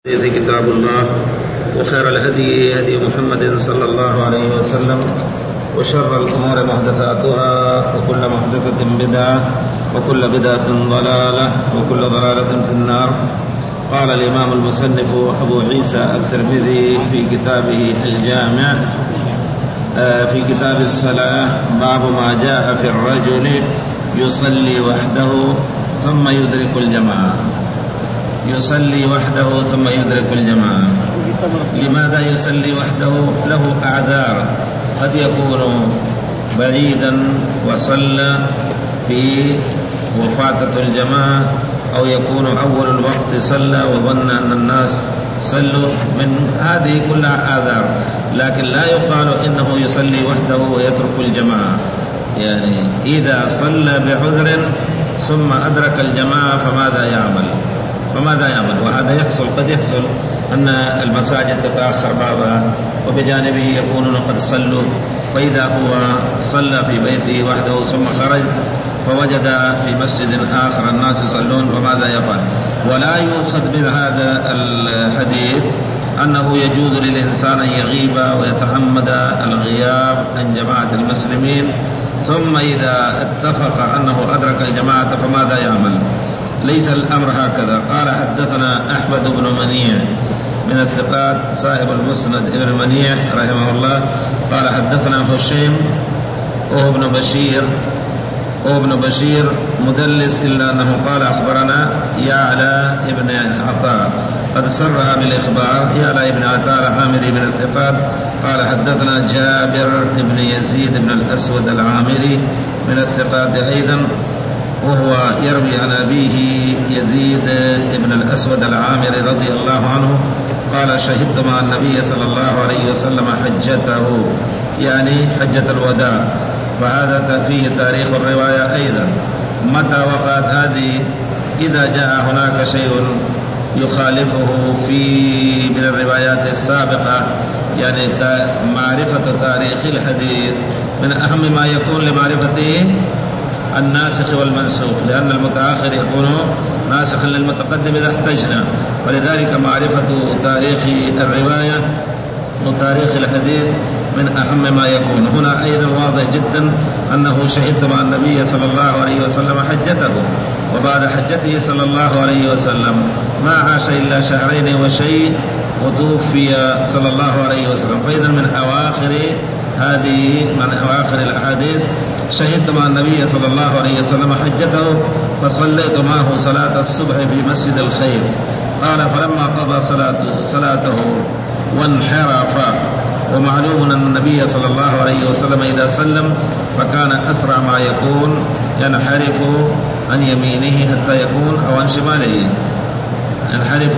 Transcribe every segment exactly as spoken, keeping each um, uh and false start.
كتاب الله وخير الهدي هدي محمد صلى الله عليه وسلم وشر الأمور محدثاتها وكل محدثة بدعة وكل بدعة ضلالة وكل ضلالة في النار. قال الإمام المصنف أبو عيسى الترمذي في كتابه الجامع في كتاب الصلاة باب ما جاء في الرجل يصلي وحده ثم يدرك الجماعة. يصلي وحده ثم يدرك الجماعة. لماذا يصلي وحده؟ له أعذار، قد يكون بعيدا وصلى في وفاتة الجماعة، أو يكون أول الوقت صلى وظن أن الناس صلوا، من هذه كلها أعذار، لكن لا يقال إنه يصلي وحده ويترك الجماعة. يعني إذا صلى بعذر ثم أدرك الجماعة فماذا يعمل؟ فماذا يعمل؟ وهذا يحصل، قد يحصل أن المساجد تتأخر بعضها وبجانبه يكونون قد صلوا، فإذا هو صلى في بيته وحده ثم خرج فوجد في مسجد آخر الناس يصلون فماذا يفعل؟ ولا يؤخذ من هذا الحديث أنه يجوز للإنسان أن يغيب ويتعمد الغياب عن جماعة المسلمين، ثم إذا اتفق أنه أدرك الجماعة فماذا يعمل؟ ليس الأمر هكذا. قال حدثنا أحمد بن منيع من الثقات صاحب المسند ابن منيع رحمه الله قال حدثنا هشيم وهو ابن بشير وهو ابن بشير مدلس، إلا أنه قال أخبرنا يعلى ابن عطاء قد سرها بالإخبار. يعلى ابن عطاء العامري من الثقات قال حدثنا جابر بن يزيد بن الأسود العامري من الثقات أيضا، وهو يروي عن أبيه يزيد بن الأسود العامري رضي الله عنه قال شهدت مع النبي صلى الله عليه وسلم حجته، يعني حجة الوداع، وهذا فيه تاريخ الرواية أيضا. متى وقعت هذه؟ إذا جاء هناك شيء يخالفه في من الروايات السابقة، يعني معرفة تاريخ الحديث من أهم ما يكون لمعرفته الناسخ والمنسوخ، لأن المتأخر يكون ناسخا للمتقدم إذا احتجنا، ولذلك معرفة تاريخ الرواية وتاريخ الحديث من أهم ما يكون. هنا أيضا واضح جدا أنه شهد مع النبي صلى الله عليه وسلم حجته، وبعد حجته صلى الله عليه وسلم ما عاش إلا شهرين وشيء وتوفي صلى الله عليه وسلم، فإذا من أواخر هذه من أواخر الأحاديث شهدت مع النبي صلى الله عليه وسلم حجته فصليت معه صلاة الصبح في مسجد الخير. قال فلما قضى صلاته, صلاته وانحرف، ومعلوم أن النبي صلى الله عليه وسلم إذا سلم فكان أسرع ما يكون ينحرف عن يمينه حتى يكون أو عن شماله، ينحرف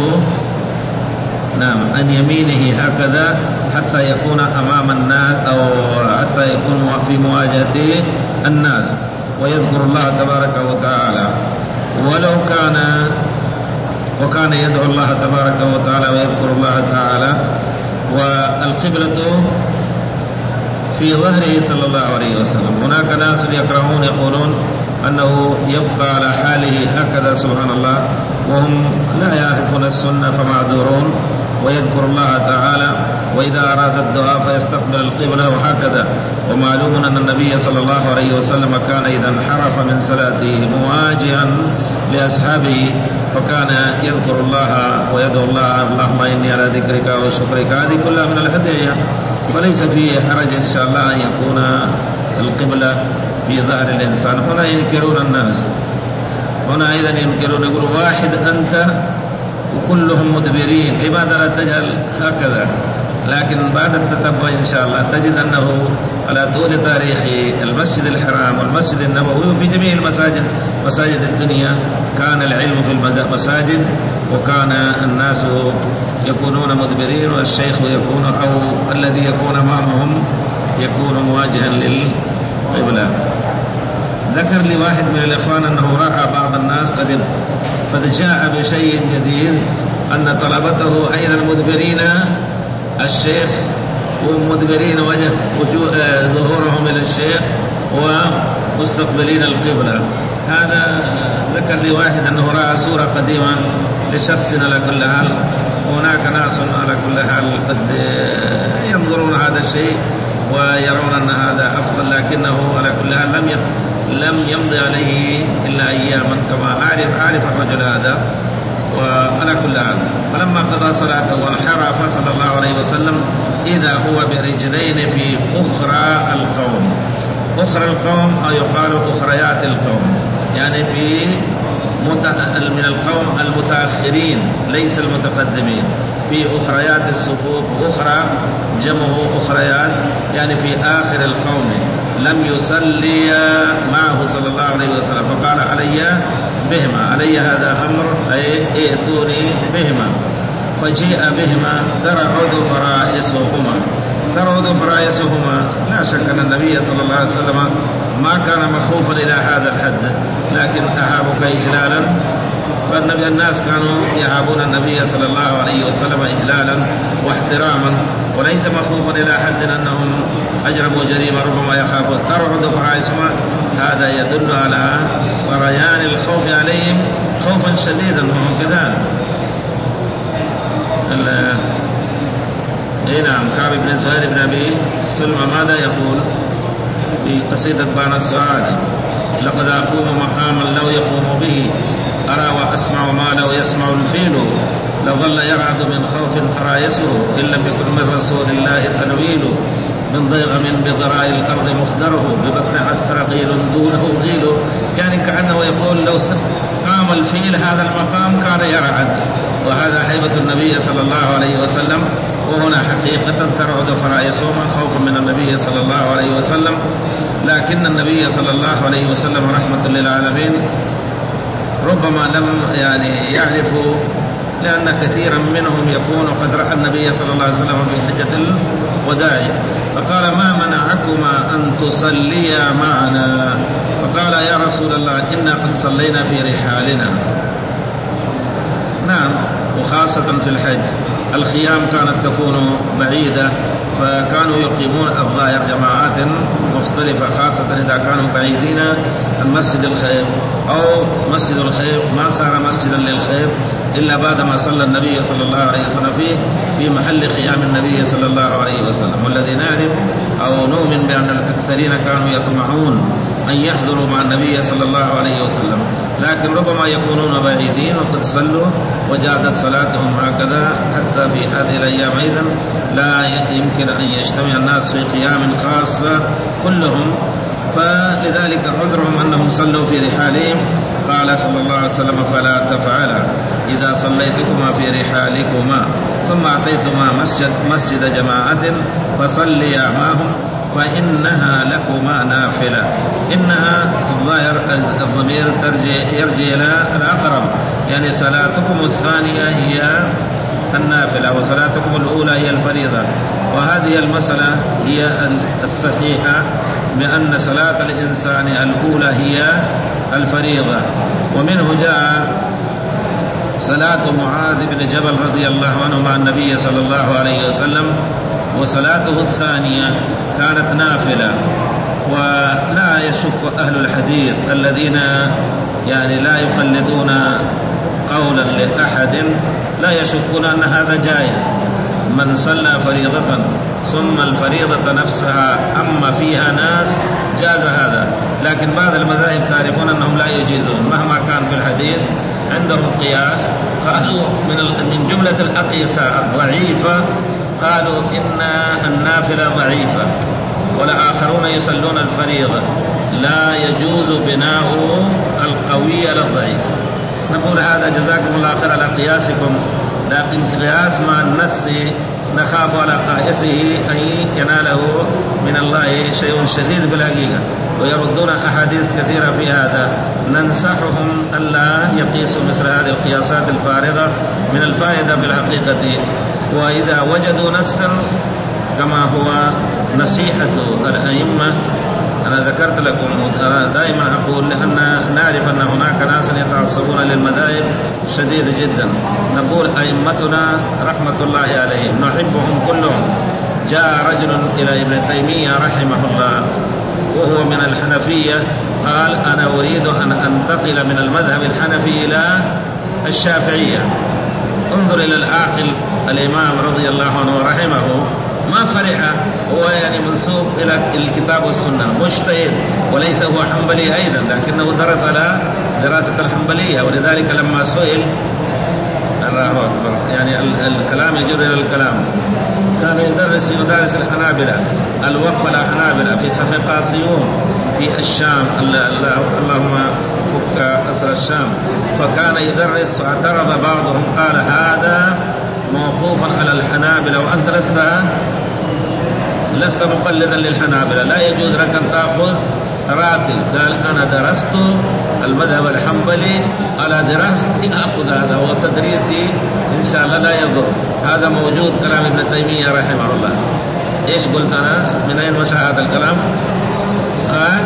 نعم عن يمينه هكذا حتى يكون أمام الناس أو حتى يكون في مواجهة الناس ويذكر الله تبارك وتعالى. ولو كان وكان يدعو الله تبارك وتعالى ويذكر الله تعالى، والقبلة في ظهره صلى الله عليه وسلم. هناك ناس يكرهون يقولون أنه يبقى على حاله هكذا سبحان الله، وهم لا يعرفون السنة فمعذورون، ويذكر الله تعالى وإذا أراد الدعاء فيستقبل القبلة وهكذا. ومعلوم أن النبي صلى الله عليه وسلم كان إذا انحرف من صلاته مواجها لأصحابه فكان يذكر الله ويدعو الله اللهم إني على ذكرك وشكرك. هذه كلها من الهدايا، وليس فيه حرج إن شاء الله أن يكون القبلة في ظهر الإنسان. هنا ينكرون الناس، هنا أيضا ينكرون، يقول واحد أنت وكلهم مدبرين، لماذا لا تجعل هكذا؟ لكن بعد التتبع إن شاء الله تجد أنه على طول تاريخ المسجد الحرام والمسجد النبوي وفي جميع المساجد مساجد الدنيا كان العلم في المساجد، وكان الناس يكونون مدبرين والشيخ يكون أو الذي يكون معهم يكون مواجها للقبلة. ذكر لي واحد من الإخوان أنه رأى بعض الناس قد قد جاء بشيء جديد، أن طلبته أين المدبرين الشيخ ومدبرين وجه ظهورهم إلى الشيخ ومستقبلين القبلة. هذا ذكر لي واحد أنه رأى صورة قديمة لشخص على كل حال، وهناك ناس على كل حال قد ينظرون هذا الشيء ويرون أن هذا أفضل، لكنه على كل حال لم لم يمضي عليه إلا أياما كما أعرف أعرف الرجل هذا. وعلى كل حال فلما قضى صلاته وانحرف صلى الله عليه وسلم إذا هو برجلين في أخرى القوم. أخرى القوم أو يقال أخريات القوم، يعني في من القوم المتأخرين ليس المتقدمين، في أخريات الصفوف. أخرى جمعه أخريات، يعني في آخر القوم لم يصلي معه صلى الله عليه وسلم، فقال علي بهما، علي هذا أمر أي ائتوني بهما. فجيء بهما ترعد فرائسهما. ترعد فرائسهما، لا شك أن النبي صلى الله عليه وسلم ما كان مخوفا إلى هذا الحد، لكن أهابك إجلالا، فالنبي الناس كانوا يهابون النبي صلى الله عليه وسلم إجلالا واحتراما، وليس مخوفا إلى حد أنهم أجرموا جريمة ربما يخافون. ترعد فرائسهما، هذا يدل على فريان الخوف عليهم خوفا شديدا، وهم كذلك. اي نعم. كعب بن زهير بن ابي سلمى ماذا يقول في قصيدة بان السعادي؟ لقد اقوم مقاما لو يقوم به، ارى واسمع ما لو يسمع الفيل، لظل يرعد من خوف فرائسه، ان لم يكن من رسول الله تنويل، من ضيغم بضراء الارض مخدره، ببطنها ثرقيل دونه غيل. يعني كأنه يقول لو قام الفيل هذا المقام كان يرعد، وهذا هيبة النبي صلى الله عليه وسلم. وهنا حقيقة ترعد فرائسهما خوفا من النبي صلى الله عليه وسلم، لكن النبي صلى الله عليه وسلم رحمة للعالمين ربما لم يعني يعرفوا، لأن كثيرا منهم يكون قد رأى النبي صلى الله عليه وسلم في حجة الوداع، فقال ما منعكما أن تصليا معنا؟ فقال يا رسول الله إنا قد صلينا في رحالنا. نعم، وخاصة في الحج الخيام كانت تكون بعيدة، فكانوا يقيمون الظاهر جماعات مختلفة، خاصة إذا كانوا بعيدين عن مسجد الخير، أو مسجد الخير ما صار مسجدا للخير إلا بعدما صلى النبي صلى الله عليه وسلم فيه في محل قيام النبي صلى الله عليه وسلم. والذي نعرف أو نؤمن بأن الأكثرين كانوا يطمعون أن يحضروا مع النبي صلى الله عليه وسلم، لكن ربما يكونون بعيدين وقد صلوا وجادت صلاتهم هكذا. حتى في هذه الأيام أيضا لا يمكن أن يجتمع الناس في قيام خاص كلهم، فلذلك عذرهم أنهم صلوا في رحالهم. قال صلى الله عليه وسلم فلا تفعلا إذا صليتكما في رحالكما ثم أعطيتما مسجد, مسجد جماعة فصليا معهم فإنها لكما نافلة. إنها الظاهر الضمير يرجع إلى الأقرب، يعني صلاتكم الثانية هي النافلة وصلاتكم الأولى هي الفريضة. وهذه المسألة هي الصحيحة، بأن صلاة الإنسان الأولى هي الفريضة. ومنه جاء صلاة معاذ بن جبل رضي الله عنه مع النبي صلى الله عليه وسلم، وصلاته الثانية كانت نافلة. ولا يشك أهل الحديث الذين يعني لا يقلدون قولا لأحد لا يشكون أن هذا جائز. من صلى فريضة ثم الفريضة نفسها أما فيها ناس جاز هذا، لكن بعض المذاهب تعرفون أنهم لا يجيزون مهما كان في الحديث عندهم قياس. قالوا من جملة الأقيسة الضعيفة قالوا إن النافلة ضعيفة، والآخرون يصلون الفريضة، لا يجوز بناء القوي على الضعيف. نقول هذا جزاكم الله خير على قياسكم، لكن قياس مع النص نخاف على قائسه أن يناله من الله شيء شديد بالحقيقة، ويردون أحاديث كثيرة في هذا. ننصحهم ألا يقيسوا مثل هذه القياسات الفارغة من الفائدة بالحقيقة. وإذا وجدوا نصا كما هو نصيحة الأئمة، أنا ذكرت لكم أنا دائما أقول لأن نعرف أن هناك ناس يتعصبون للمذاهب شديد جدا، نقول أئمتنا رحمة الله عليهم نحبهم كلهم. جاء رجل إلى ابن تيمية رحمه الله وهو من الحنفية، قال أنا أريد أن أنتقل من المذهب الحنفي إلى الشافعية، انظر إلى العاقل الإمام رضي الله عنه ورحمه، ما فرح، هو يعني منسوب إلى الكتاب والسنة، مجتهد وليس هو حنبلي أيضا، لكنه درس على دراسة الحنبلية، ولذلك لما سئل الله أكبر يعني الكلام يجر إلى الكلام، كان يدرس يدرس الحنابلة، الوقف على حنابلة في صفقة سيوم في الشام، اللهم فك أسر الشام، فكان يدرس واعترض بعضهم قال هذا موقوفا على الحنابلة وأنت لست لست مقلدا للحنابلة، لا يجوز لك أن تأخذ راتب. قال أنا درست المذهب الحنبلي، على دراستي أخذ هذا، وتدريسي إن شاء الله لا يضر. هذا موجود كلام ابن تيمية رحمه الله. إيش قلت أنا؟ من أين وسع هذا الكلام؟ آه؟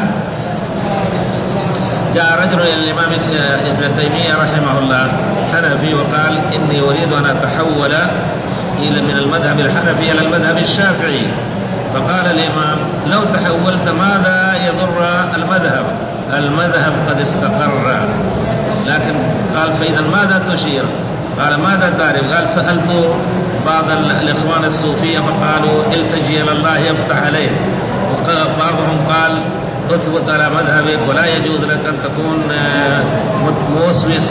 جاء رجل إلى الإمام ابن تيمية رحمه الله حنفي وقال إني أريد أن أتحول إلى من المذهب الحنفي إلى المذهب الشافعي، فقال الإمام لو تحولت ماذا يضر المذهب؟ المذهب قد استقر. لكن قال فإذا ماذا تشير؟ قال ماذا تعرف؟ قال سألت بعض الإخوان الصوفية فقالوا التجي إلى الله يفتح عليه، وبعضهم قال اثبت على مذهبك ولا يجوز لك أن تكون موسوس.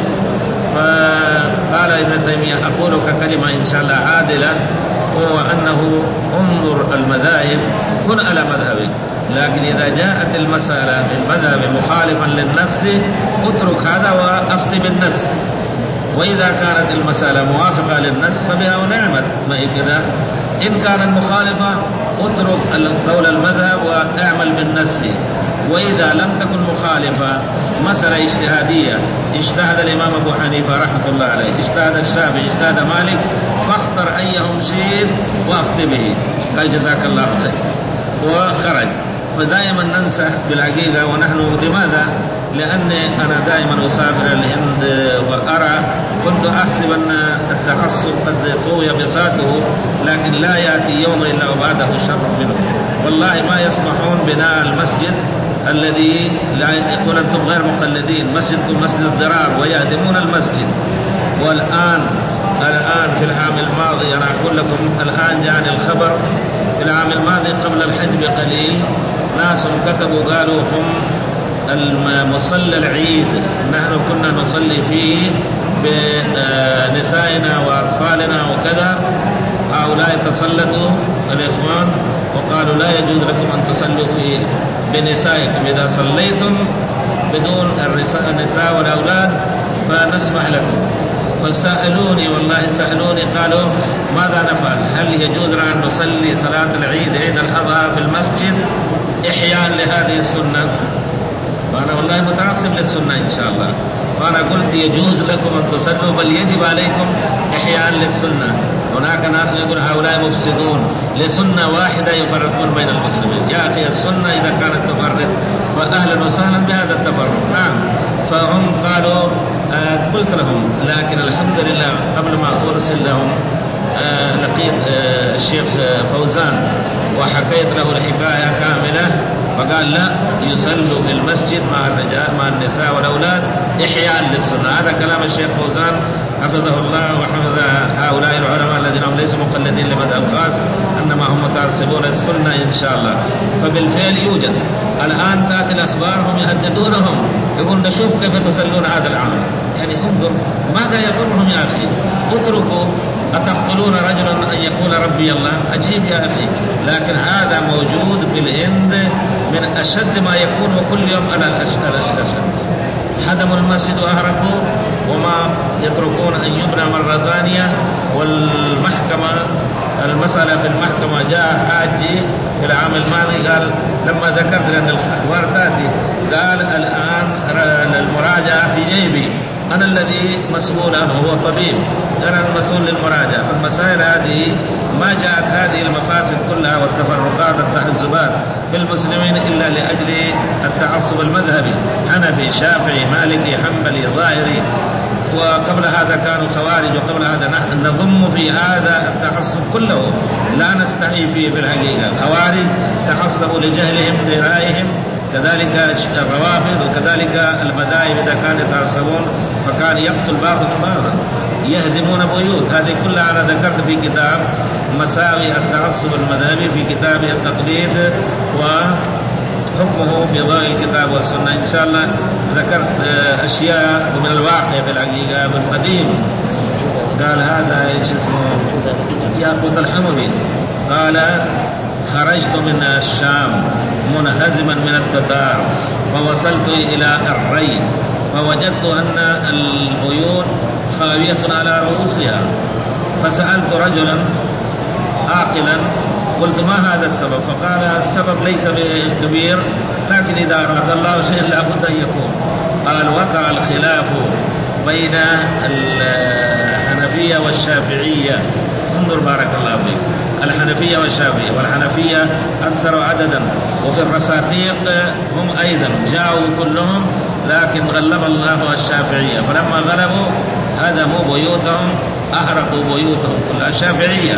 فقال ابن تيمية أقول كلمة إن شاء الله عادلة، هو أنه انظر المذاهب كن على مذهبك، لكن إذا جاءت المسألة بالمذهب مخالفا للنص اترك هذا وأفتي بالنص، وإذا كانت المسألة موافقة للنص فبها ونعمت، ما كذا. إن كانت مخالفة اترك قول المذهب واعمل بالنص. وإذا لم تكن مخالفة مسألة اجتهادية، اجتهد الإمام أبو حنيفة رحمة الله عليه، اجتهد الشافعي، اجتهد مالك، فاختر أيهم شيء وأفت به، قال جزاك الله خير وخرج. فدائما ننسى بالعقيدة. ونحن لماذا؟ لأني أنا دائما أسافر الهند وأرى، كنت أحسب أن التعصب قد طوي بساطه، لكن لا يأتي يوم إلا وبعده شر منه. والله ما يسمحون بناء المسجد الذي لا يقول أنتم غير مقلدين، مسجدكم مسجد الضرار، ويهدمون المسجد. والآن الآن في العام الماضي أنا أقول لكم الآن جاءني الخبر، في العام الماضي قبل الحج بقليل ناس كتبوا قالوا هم المصلى العيد نحن كنا نصلي فيه بنسائنا وأطفالنا وكذا، هؤلاء تسلطوا الإخوان وقالوا لا يجوز لكم أن تصلوا فيه بنسائكم، إذا صليتم بدون النساء والأولاد فنسمح لكم. فسألوني والله سألوني قالوا ماذا نفعل؟ هل يجوز أن نصلي صلاة العيد عيد الأضحى في المسجد إحياء لهذه السنة؟ وأنا والله متعصب للسنة إن شاء الله، وأنا قلت يجوز لكم أن تصلوا، بل يجب عليكم إحياء للسنة. هناك ناس يقول هؤلاء مفسدون، لسنة واحدة يفرقون بين المسلمين. يا أخي السنة إذا كانت تفرق فأهلا وسهلا بهذا التفرق، نعم. فهم قالوا آه قلت لهم، لكن الحمد لله قبل ما أرسل لهم آه لقيت آه الشيخ فوزان وحكيت له الحكاية كاملة، فقال لا يصلوا في المسجد مع الرجال مع النساء والأولاد إحياء للسنة. هذا كلام الشيخ فوزان حفظه الله وحفظ هؤلاء العلماء الذين هم ليسوا مقلدين لمذهب خاص، إنما هم متعصبون السنة إن شاء الله. فبالفعل يوجد الآن تأتي الأخبار هم يهددونهم، يقول نشوف كيف تسلون هذا العمل. يعني انظر ماذا يضرهم يا أخي، اتركوا. أتقتلون رجلا أن يقول ربي الله؟ عجيب يا أخي. لكن هذا موجود في الهند من أشد ما يكون، وكل يوم أنا أشد. هدموا المسجد وأهرقوا وما يتركون أن يبنى مرة ثانية. والمحكمة المسألة في المحكمة جاء حاجي في العام الماضي قال لما ذكرت لأن الأخبار تأتي قال الآن المراجعة في جيبي، أنا الذي مسؤول عنه، هو طبيب، أنا المسؤول للمراجعة. فالمسائل هذه ما جاءت هذه المفاسد كلها والتفرقات والتحزبات في المسلمين إلا لأجل التعصب المذهبي، حنفي شافعي مالكي حنبلي ظاهري وقبل هذا كانوا خوارج، وقبل هذا نحن نضم في هذا التعصب كله لا نستحي فيه بالحقيقة. خوارج تعصبوا لجهلهم برأيهم، كذلك الروافض، وكذلك المذاهب إذا كانوا يتعصبون فكان يقتل بعضهم بعضا، يهدمون بيوت. هذه كلها أنا ذكرت في كتاب مساوي التعصب المذهبي في كتاب التقليد وحكمه في ضوء الكتاب والسنة. إن شاء الله ذكرت أشياء من الواقع في الحقيقة بالقديم. قال هذا ايش اسمه ياقوت الحموي، قال خرجت من الشام منهزما من التتار فوصلت إلى الري فوجدت أن البيوت خاوية على رؤوسها، فسألت رجلا عاقلا قلت ما هذا السبب؟ فقال السبب ليس كبير، لكن إذا أراد الله شيئا لابد أن يكون. قال وقع الخلاف بين الحنفية والشافعية. انظر بارك الله فيك، الحنفية والشافعية، والحنفية أكثر عددا، وفي الرساتيق هم أيضا جاءوا كلهم، لكن غلب الله الشافعية، فلما غلبوا هدموا بيوتهم، أحرقوا بيوتهم كلها الشافعية.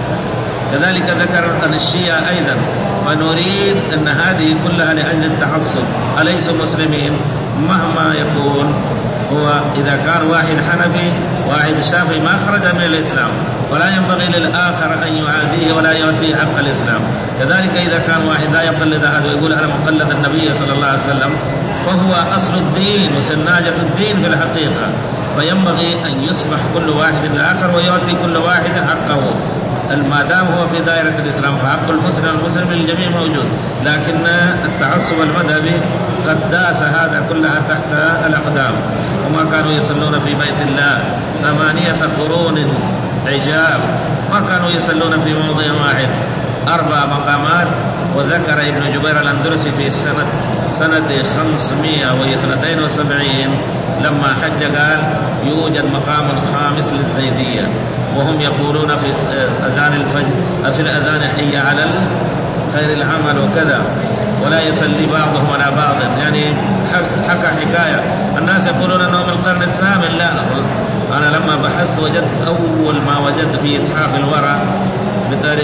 كذلك ذكر أن الشيعة أيضا، فنريد أن هذه كلها لأجل التعصب، أليسوا مسلمين؟ مهما يكون هو إذا كان واحد حنفي واحد شافعي ما خرج من الإسلام، ولا ينبغي للآخر أن يعاديه ولا يعطيه حق الإسلام. كذلك إذا كان واحد لا يقلد أحد ويقول أنا مقلد النبي صلى الله عليه وسلم، فهو أصل الدين وسناجة الدين في الحقيقة، فينبغي أن يصبح كل واحد للآخر ويعطي كل واحد حقه. ما دام هو في دائرة الإسلام فحق المسلم المسلم للجميع موجود، لكن التعصب المذهبي قد داس هذا كلها تحت الأقدام. وما كانوا يصلون في بيت الله ثمانية قرون عجاب، ما كانوا يصلون في موضع واحد، أربع مقامات. وذكر ابن جبير الأندلسي في سنة سنة خمسمائة واثنين وسبعين لما حج قال يوجد مقام خامس للزيدية، وهم يقولون في أذان الفجر في الأذان حي على خير العمل وكذا، ولا يصلي بعضهم على بعض. يعني حكى حكاية الناس يقولون أنه من القرن الثامن، لا، أنا لما بحثت وجدت أول ما وجدت في إتحاف الورى بتاريخ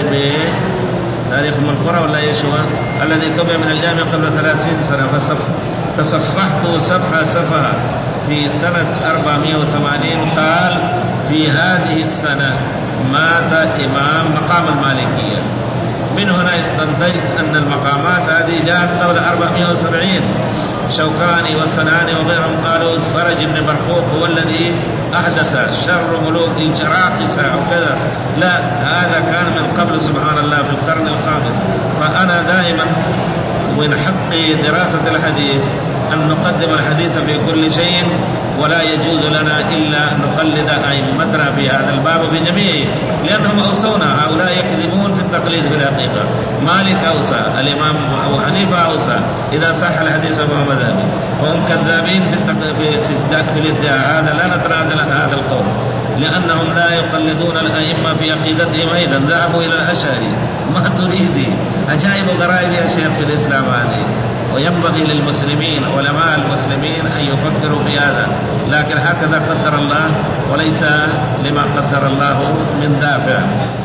تاريخ من القرى ولا يشوى الذي طبع من الجامعة قبل ثلاثين سنة، فتصفحت صفحة صفحة في سنة أربعمائة وثمانين قال في هذه السنة مات إمام مقام المالكية. من هنا استنتجت أن المقامات هذه جاءت قبل أربعمائة وسبعين. شوكاني والسناني وغيرهم قالوا فرج بن برقوق هو الذي أحدث شر ملوك الجراقسة أو كذا، لا، هذا كان من قبل سبحان الله في القرن الخامس. فأنا دائما من حق دراسة الحديث أن نقدم الحديث في كل شيء، ولا يجوز لنا إلا نقلد أئمتنا في هذا الباب بجميعه، لأنهم أوصونا. هؤلاء يكذبون في التقليد في الحقيقة. مالك أوصى، الإمام أبو حنيفة أوصى إذا صح الحديث فهو مذهبي، وهم كذابين في في في الادعاء هذا. لا نتنازل عن هذا القول، لأنهم لا يقلدون الأئمة في عقيدتهم أيضا، ذهبوا إلى الأشعري. ما تريدي عجائب وغرائب يا شيخ في الإسلام هذه. وينبغي للمسلمين علماء المسلمين أن يفكروا في هذا، لكن هكذا قدر الله وليس لما قدر الله من دافع.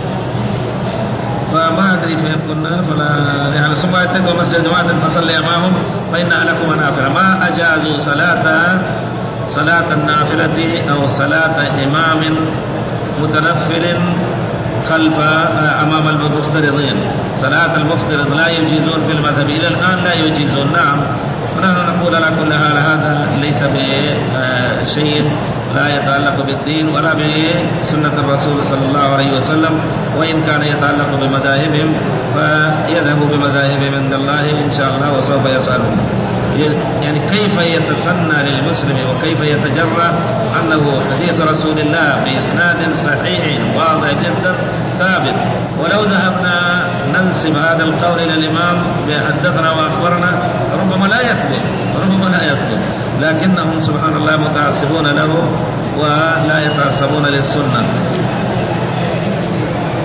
فما أدري فين كنا، فلا يعني ثم يتقوا مسجد جماعة فصلي أمامهم فإنها لكم نافلة. ما أجازوا صلاة صلاة النافلة أو صلاة إمام متنفل خلف أمام المفترضين. صلاة المفترض لا يجيزون في المذهب إلى الآن، لا يجيزون. نعم، ونحن نقول على كل حال هذا ليس بشيء لا يتعلق بالدين ولا بسنة الرسول صلى الله عليه وسلم، وإن كان يتعلق بمذاهبهم فيذهبوا بمذاهبهم عند الله إن شاء الله وسوف يسألون. يعني كيف يتسنى للمسلم وكيف يتجرأ أنه حديث رسول الله بإسناد صحيح واضح جدا ثابت، ولو ذهبنا ننسب هذا القول إلى الإمام بحدثنا وأخبرنا ربما لا يثبت ربما لا يثبت لكنهم سبحان الله متعصبون له ولا يتعصبون للسنة. قال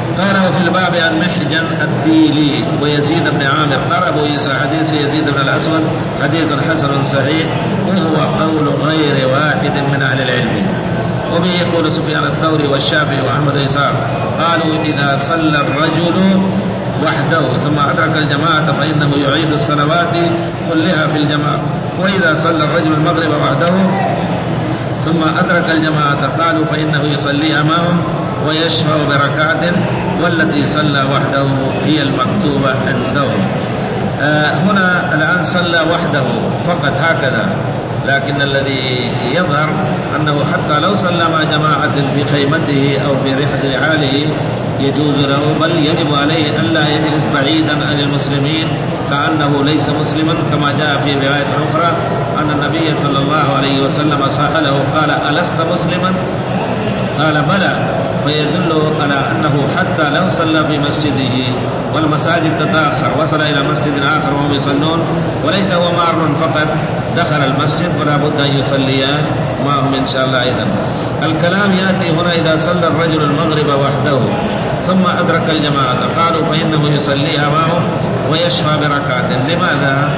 وفي الباب عن محجن الديلي ويزيد بن عامر قال أبو عيسى حديث يزيد بن الأسود حديث حسن صحيح وهو قول غير واحد من أهل العلم. وبه يقول سفيان الثوري والشافعي وأحمد إسحاق قالوا إذا صلى الرجل وحده ثم أدرك الجماعة فإنه يعيد الصلوات كلها في الجماعة، وإذا صلى الرجل المغرب وحده ثم أدرك الجماعة قالوا فإنه يصلي أمامهم ويشفع بركعة والتي صلى وحده هي المكتوبة عندهم. آه هنا الآن صلى وحده فقط هكذا، لكن الذي يظهر أنه حتى لو صلى مع جماعة في خيمته أو في رحلة حاله يجوز له، بل يجب عليه ألا يجلس بعيدا عن المسلمين كأنه ليس مسلما، كما جاء في رواية أخرى أن النبي صلى الله عليه وسلم سأله قال ألست مسلما؟ قال بلى، فيدل على أنه حتى لو صلى في مسجده والمساجد تتأخر وصل إلى مسجد آخر وهم يصلون وليس هو مار فقط دخل المسجد ولا بد أن يصلي معهم إن شاء الله. أيضا الكلام يأتي هنا إذا صلى الرجل المغرب وحده ثم أدرك الجماعة قالوا فإنه يصليها معهم ويشفع بركعة. لماذا؟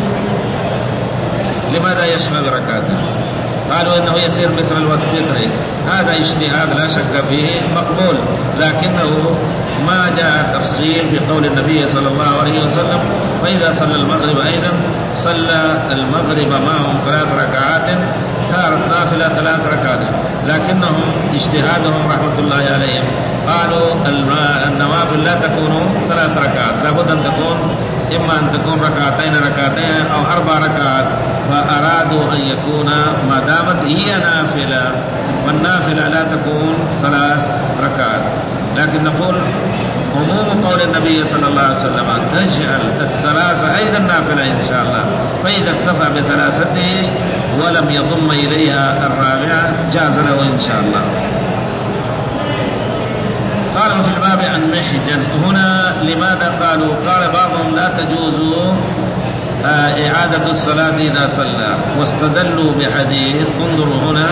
لماذا يشفع بركعة؟ قالوا إنه يسير مثل الوتر. هذا اجتهاد لا شك فيه مقبول، لكنه ما جاء تفصيل في قول النبي صلى الله عليه وسلم فإذا صلى المغرب أيضا صلى المغرب معهم ثلاث ركعات، صارت نافلة ثلاث ركعات، لكنهم اجتهادهم رحمة الله عليهم قالوا النوافل لا تكون ثلاث ركعات، لابد أن تكون إما أن تكون ركعتين ركعتين أو أربع ركعات، فأرادوا أن يكون ما دامت هي نافلة، والنافلة لا تكون ثلاث ركعات. لكن نقول عموم قول النبي صلى الله عليه وسلم أن تجعل الثلاثة أيضا نافلة إن شاء الله، فإذا اكتفى بثلاثته ولم يضم إليها الرابعة جاز له إن شاء الله. قالوا في الباب عن محجن. هنا لماذا قالوا؟ قال بعضهم لا تجوز إعادة الصلاة إذا صلى، واستدلوا بحديث. انظروا هنا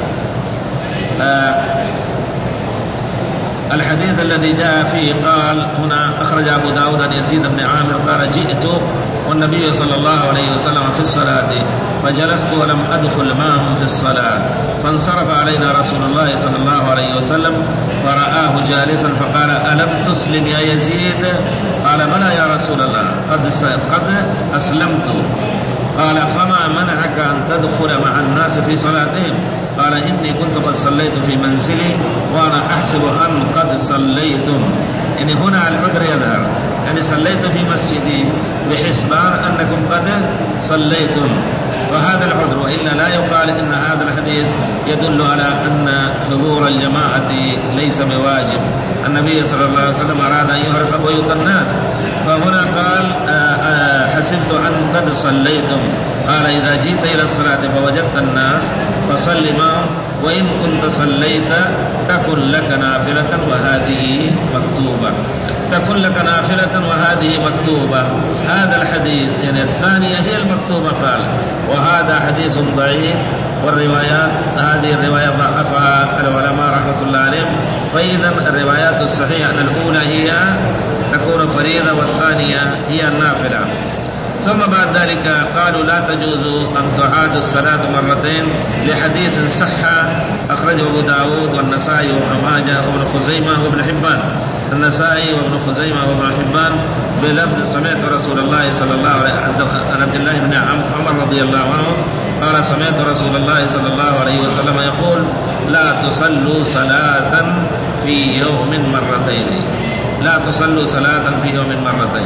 الحديث الذي جاء فيه قال هنا أخرج أبو داود عن يزيد بن عامر قال جئت والنبي صلى الله عليه وسلم في الصلاة فجلست ولم أدخل معهم في الصلاة، فانصرف علينا رسول الله صلى الله عليه وسلم فرآه جالسا فقال ألم تسلم يا يزيد؟ قال بلى يا رسول الله قد قد أسلمت. قال فما منعك أن تدخل مع الناس في صلاتهم؟ قال إني كنت قد صليت في منزلي وأنا أحسب أن قد صليتم. يعني هنا العذر يظهر، يعني صليت في مسجدي بحسبان أنكم قد صليتم، وهذا العذر، وإلا لا يقال إن هذا الحديث يدل على أن حضور الجماعة ليس بواجب. النبي صلى الله عليه وسلم أراد أن يعرف بيوت الناس، فهنا قال آآ آآ حسبت أن قد صليتم. قال إذا جئت إلى الصلاة فوجدت الناس فصل معهم، وإن كنت صليت تكن لك نافلة وهذه مكتوبة، تكن لك نافلة وهذه مكتوبة. هذا الحديث يعني الثانية هي المكتوبة قال، وهذا حديث ضعيف، والروايات هذه الرواية ضعفها العلماء رحمة الله عليهم. فإذا الروايات الصحيحة أن الأولى هي تكون فريضة والثانية هي النافلة. ثم بعد ذلك قالوا لا تجوز أن تعاد الصلاة مرتين لحديث صح أخرجه أبو داود والنسائي وابن ماجه وابن خزيمة وابن حبان. النسائي وابن خزيمة وابن حبان بلفظ سمعت رسول الله صلى الله عليه وسلم عن عبد الله بن عمر رضي الله عنه قال سمعت رسول الله صلى الله عليه وسلم يقول لا تصلوا صلاة في يوم مرتين، لا تصلوا صلاة في يوم مرتين.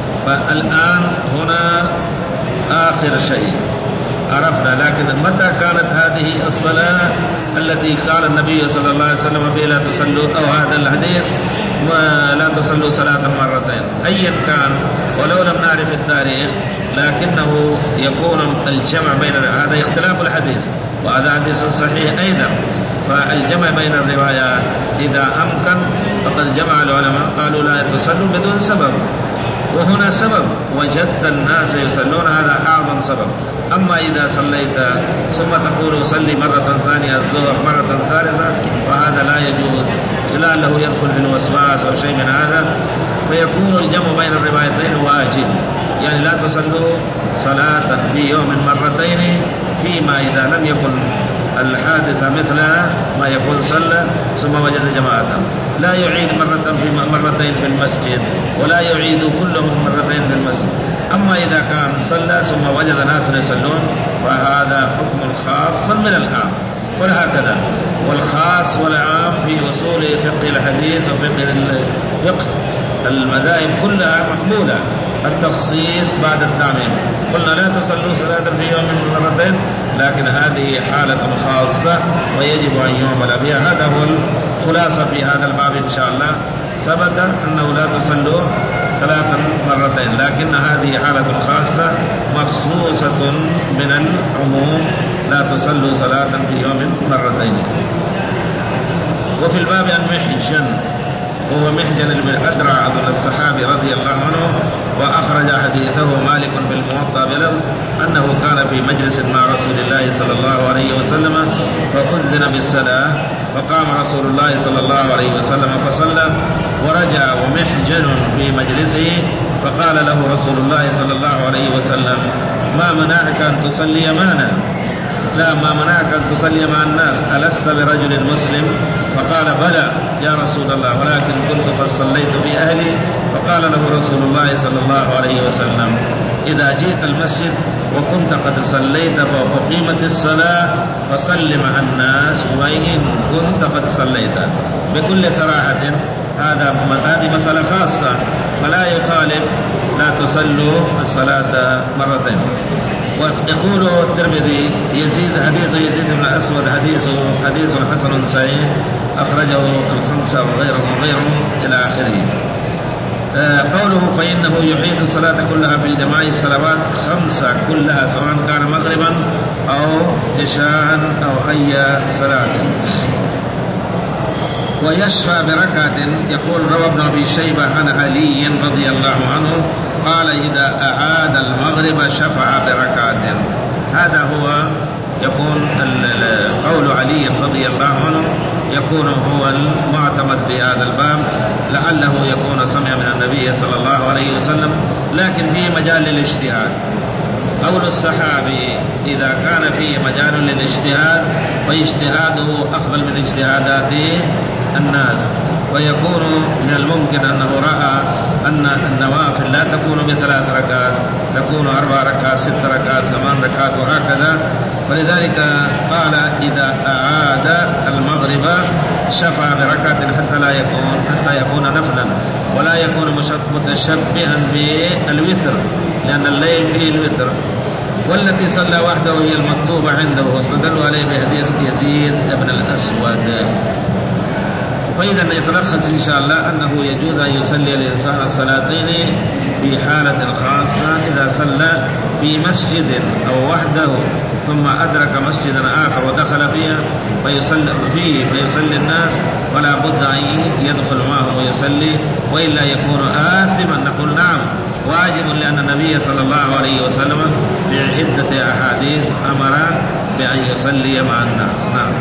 فالآن هنا آخر شيء عرفنا، لكن متى كانت هذه الصلاة التي قال النبي صلى الله عليه وسلم فيه لا تصلوا، أو هذا الحديث لا تصلوا صلاة مرتين أيا كان ولو لم نعرف التاريخ، لكنه يكون الجمع بين هذا اختلاف الحديث وهذا حديث صحيح أيضا، فالجمع بين الروايات إذا أمكن فقد جمع العلماء قالوا لا تصلوا بدون سبب، وهنا سبب وجدت الناس يصلون، هذا أعظم سبب. أما إذا صليت ثم تقول صلي مرة ثانية الظهر مرة ثالثة فهذا لا يجوز، إلا أنه يدخل في الوسواس أو شيء من هذا، فيكون الجمع بين الروايتين واجب. يعني لا تصلوا صلاة في يوم مرتين فيما إذا لم يكن الحادثة مثلها ما يكون صلى ثم وجد جماعة، لا يعيد مرة في مرتين في المسجد ولا يعيد كلهم مرتين في المسجد. أما إذا كان صلى ثم وجد ناس يصلون فهذا حكم خاص من العام، وهكذا والخاص والعام في وصول فقه الحديث وفقه الفقه المذاهب كلها محمولة، التخصيص بعد التعميم. قلنا لا تصلوا صلاة في يوم مرتين، لكن هذه حالة خاصة ويجب أن يعمل بها. هذا هو الخلاصة في هذا الباب إن شاء الله. ثبت أنه لا تصلوا صلاة مرتين، لكن هذه حالة خاصة مخصوصة من العموم، لا تصلوا صلاة في يوم مرتين. وفي الباب عن محجن، وهو محجن بن أدرع أظن الصحابي رضي الله عنه، وأخرج حديثه مالك بالموطأ بله أنه كان في مجلس مع رسول الله صلى الله عليه وسلم فأذن بالصلاة، فقام رسول الله صلى الله عليه وسلم فصلى، ورجع ومحجن في مجلسه، فقال له رسول الله صلى الله عليه وسلم ما منعك أن تصلي معنا؟ لا، ما منعك أن تصلي مع الناس؟ ألست برجل مسلم؟ فقال بلى يا رسول الله، ولكن كنت قد صليت في أهلي. فقال له رسول الله صلى الله عليه وسلم إذا جئت المسجد وكنت قد صليت وأقيمت الصلاة فصل مع الناس، وإن كنت قد صليت. بكل صراحة هذا هذه مسألة خاصة، فلا يخالف لا تصلوا الصلاة مرتين. ويقول الترمذي يزيد حديث يزيد بن الأسود حديث حديث حسن صحيح أخرجه الخمسة وغيرهم وغيرهم إلى آخره. آه قوله فإنه يعيد الصلاة كلها في الجماع، الصلوات خمسة كلها سواء كان مغربا أو عشاء أو أي صلاة. ويشفى بركعة. يقول روى ابن أبي شيبة عن علي رضي الله عنه قال إذا أعاد المغرب شفع بركعة. هذا هو يكون قول علي رضي الله عنه يكون هو المعتمد في هذا الباب، لعله يكون سمع من النبي صلى الله عليه وسلم، لكن فيه مجال للاجتهاد. قول الصحابي إذا كان فيه مجال للاجتهاد فاجتهاده أفضل من اجتهادات الناس، ويكون من الممكن أنه رأى أن النوافل لا تكون بثلاث ركعات، تكون أربع ركعات ست ركعات ثمان ركعات وهكذا، فلذلك قال إذا أعاد المغرب شفع بركعة حتى لا يكون حتى يكون نفلا ولا يكون متشبها بالوتر، لأن الليل فيه الوتر. والتي صلى وحده هي المكتوبة عنده، واستدلوا عليه بحديث يزيد بن الأسود. فإذا يتلخص إن شاء الله أنه يجوز أن يصلي الإنسان الصلاتين في حالة خاصة إذا صلى في مسجد أو وحده ثم أدرك مسجدا آخر ودخل فيه فيصلي فيه فيصلي الناس، ولا بد أن يدخل معهم ويصلي، وإلا يكون آثما. نقول نعم واجب، لأن النبي صلى الله عليه وسلم بعدة أحاديث أمر بأن يصلي مع الناس. نعم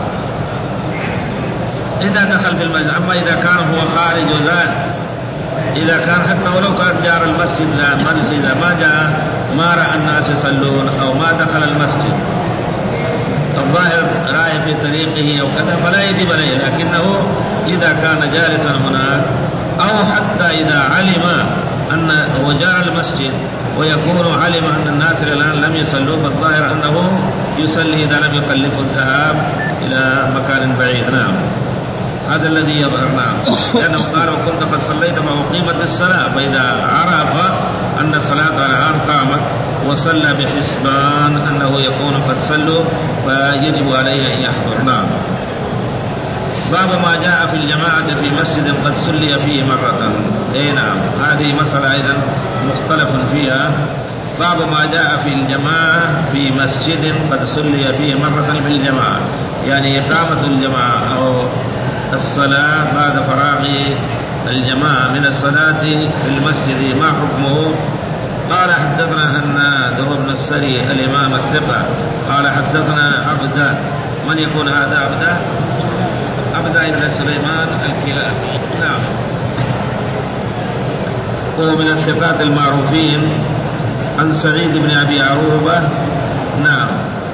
إذا دخل في المسجد. أما إذا كان هو خارج لا، إذا كان حتى ولو كان جار المسجد لا، من إذا ما جاء ما رأى الناس يصلون أو ما دخل المسجد الظاهر راي في طريقه أو كذا فلا يجب عليه، لكنه إذا كان جالسا هناك أو حتى إذا علم أن هو جار المسجد ويكون علم أن الناس الآن لم يصلوا فالظاهر أنه يصلي إذا لم يكلفه الذهاب إلى مكان بعيد. نعم هذا الذي يظهر. نعم لأنه قال وكنت قد صليت وأقيمت الصلاة، فإذا عرف أن الصلاة الآن قامت وصلى بحسبان أنه يكون قد صلوا فيجب عليه أن يحضر. نعم باب ما جاء في الجماعة في مسجد قد صلي فيه مرة. اي نعم، هذه مسألة أيضا مختلف فيها. باب ما جاء في الجماعة في مسجد قد صلي فيه مرة بالجماعة، يعني إقامة الجماعة أو الصلاة بعد فراغ الجماعة من الصلاة في المسجد، ما حكمه؟ قال حدثنا هناد هو ابن السري الإمام الثقة قال حدثنا عبده. من يكون هذا عبده؟ عبده بن سليمان الكلابي، نعم، وهو من الثقات المعروفين. عن سعيد بن أبي عروبة، نعم،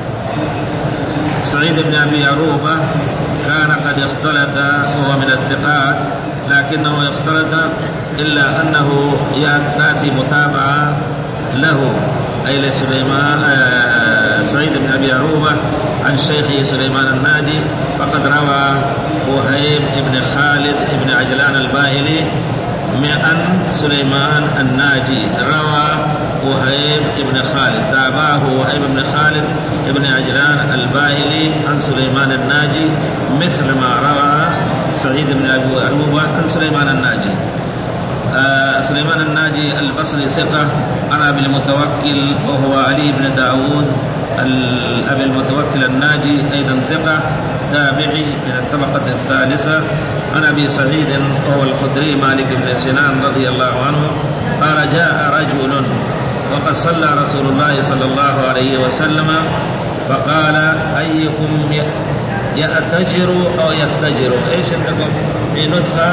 سعيد بن أبي عروبة كان قد اختلط، وهو من الثقات لكنه اختلط إلا أنه تأتي متابعة له، أي لسليمان آه سعيد بن أبي عروبة عن شيخه سليمان الناجي، فقد روى وهيب بن خالد بن عجلان الباهلي عن سليمان الناجي، روى وهيب بن خالد، تابعه وهيب بن خالد بن عجلان الباهلي عن سليمان الناجي مثل ما روى سعيد بن أبي عروبة عن سليمان الناجي. آه سليمان الناجي البصري ثقة. عن أبي المتوكل وهو علي بن داود أبي المتوكل الناجي أيضا ثقة تابعي من الطبقة الثالثة. عن أبي سعيد وهو الخدري مالك بن سنان رضي الله عنه قال جاء رجل وقد صلى رسول الله صلى الله عليه وسلم فقال أيكم يأتجر أو يتجر؟ إيش عندكم في نسخة؟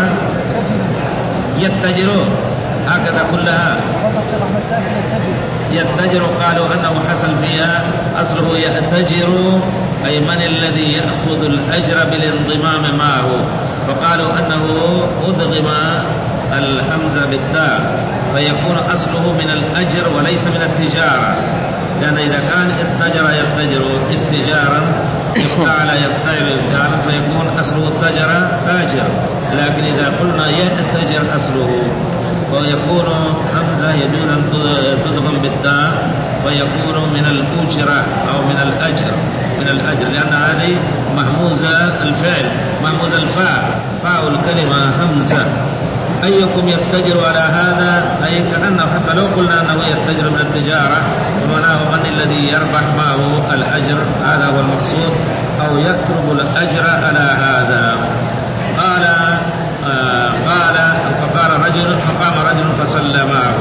يتجر، هكذا كلها يتجر. قالوا أنه حصل فيها أصله يأتجر، أي من الذي يأخذ الأجر بالانضمام معه، فقالوا أنه أدغم الحمزة بالتاء فيكون أصله من الأجر وليس من التجارة، لأن إذا كان اتجر يتجر اتجارا افتعل يفتعل اتجارا فيكون أصله التجر تاجر، لكن إذا قلنا يأتجر أصله ويكون حمزة يجوز أن تدغم بالتاء ويكون من الأجرة أو من الأجر، من الأجر، لأن هذه محموزة الفعل محموزة الفاء، فاء الكلمة همزة. أيكم يتجر على هذا، أي كأنه حتى لو قلنا أنه يتجر من التجارة ومعناه من الذي يربح معه الأجر، هذا هو المقصود، أو يطلب الأجر على هذا. قال آه قال فقال رجل فقام رجل فصلى معه.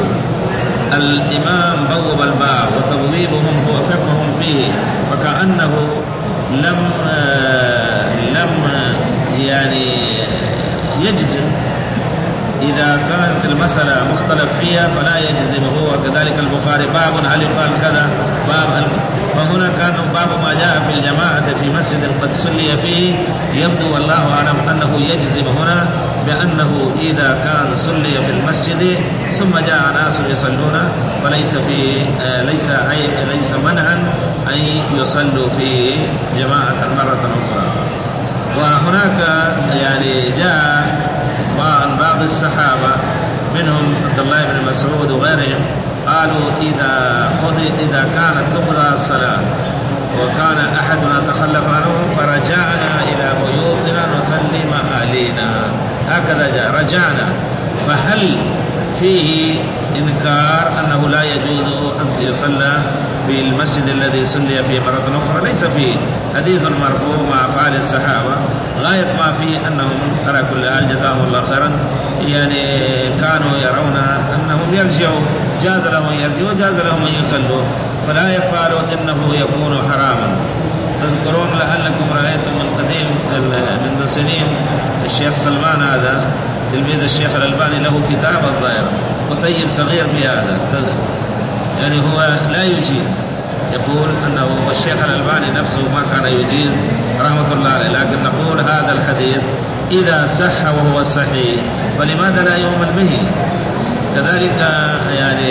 الإمام بوب الباب وتبويبهم هو فقههم فيه، فكأنه لم آه لم يعني يجزم، إذا كانت المسألة مختلف فيها فلا يجزم هو، كذلك البخاري باب هل يقال كذا باب، فهنا كان باب ما جاء في الجماعة في مسجد قد صلي فيه، يبدو والله أعلم أنه يجزم هنا بأنه إذا كان صلي في المسجد ثم جاء ناس يصلون فليس في ليس ليس منعا أن يصلوا في جماعة مرة أخرى. وهناك يعني جاء عن بعض الصحابة منهم عبد الله بن مسعود وغيرهم قالوا إذا إذا كانت تقضى الصلاة وكان أحدنا تخلف عنه فرجعنا إلى بيوتنا نصلي مع أهلنا، هكذا جاء رجعنا، فهل فيه إنكار أنه لا يجوز أن يصلى في المسجد الذي صلي فيه مرة أخرى؟ ليس فيه حديث مرفوع مع أفعال الصحابة، غاية ما فيه أنهم على كل حال جزاهم الله خيرا يعني كانوا يرون أنهم يرجعوا، جاز لهم يرجعوا جاز لهم أن يصلوا، فلا يقالوا إنه يكون حراما. تذكرون لعلكم رأيتم من قديم منذ سنين الشيخ سلمان هذا تلميذ الشيخ الألباني له كتاب الظاهر وطيب صغير في هذا، يعني هو لا يجيز، يقول أنه الشيخ الألباني نفسه ما كان يجيز رحمة الله عليه، لكن نقول هذا الحديث إذا صح وهو صحيح فلماذا لا يؤمن به؟ كذلك يعني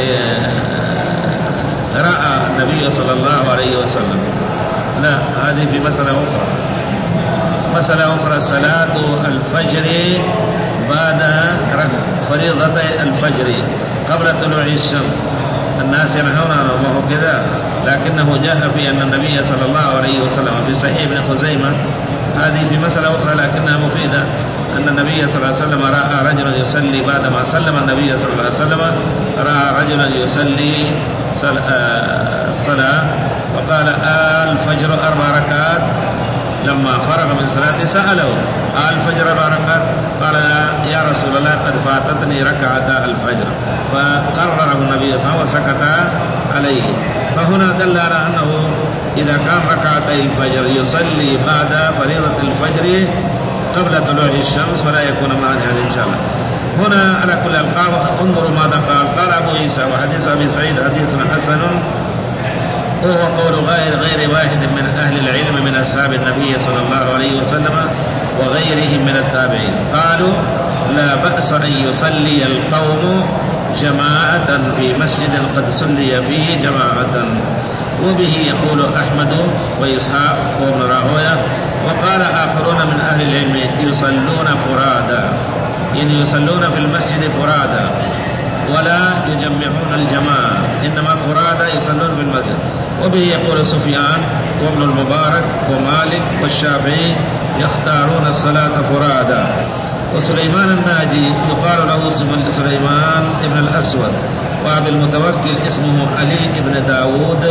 رأى النبي صلى الله عليه وسلم. لا، هذه في مسألة أخرى. مسألة أخرى صلاة الفجر بعد فريضة الفجر قبل طلوع الشمس، الناس ينهون عنه وهو كذا، لكنه جاء في أن النبي صلى الله عليه وسلم في صحيح ابن خزيمة، هذه في مسألة أخرى لكنها مفيدة، أن النبي صلى الله عليه وسلم رأى رجلا يصلي بعدما سلم النبي صلى الله عليه وسلم، رأى رجلا يصلي الصلاة وقال آل الفجر أربع ركعات، لما فرغ من صلاته سأله آل الفجر أربع ركعات؟ قال يا رسول الله قد فاتتني ركعتا الفجر، فقرره النبي صلى الله عليه وسلم وسكت عليه. فهنا دل على أنه إذا كان ركعتي الفجر يصلي بعد فريضة الفجر قبل طلوع الشمس فلا يكون مانعا إن شاء الله. هنا على كل القاب انظروا ماذا قال. قال أبو عيسى وحديث أبي سعيد حديث حسن، وهو قول غير غير واحد من أهل العلم من أصحاب النبي صلى الله عليه وسلم وغيرهم من التابعين، قالوا لا بأس أن يصلي القوم جماعة في مسجد قد صلي فيه جماعة. وبه يقول أحمد وإسحاق وابن راهويه. وقال آخرون من أهل العلم يصلون فرادا، يعني يصلون في المسجد فرادا ولا يجمعون الجماعة، إنما فرادا يصلون في المسجد. وبه يقول سفيان وابن المبارك ومالك والشافعي يختارون الصلاة فرادا. وسليمان الناجي يقال له سليمان ابن الأسود، وأبي المتوكل اسمه علي ابن داود،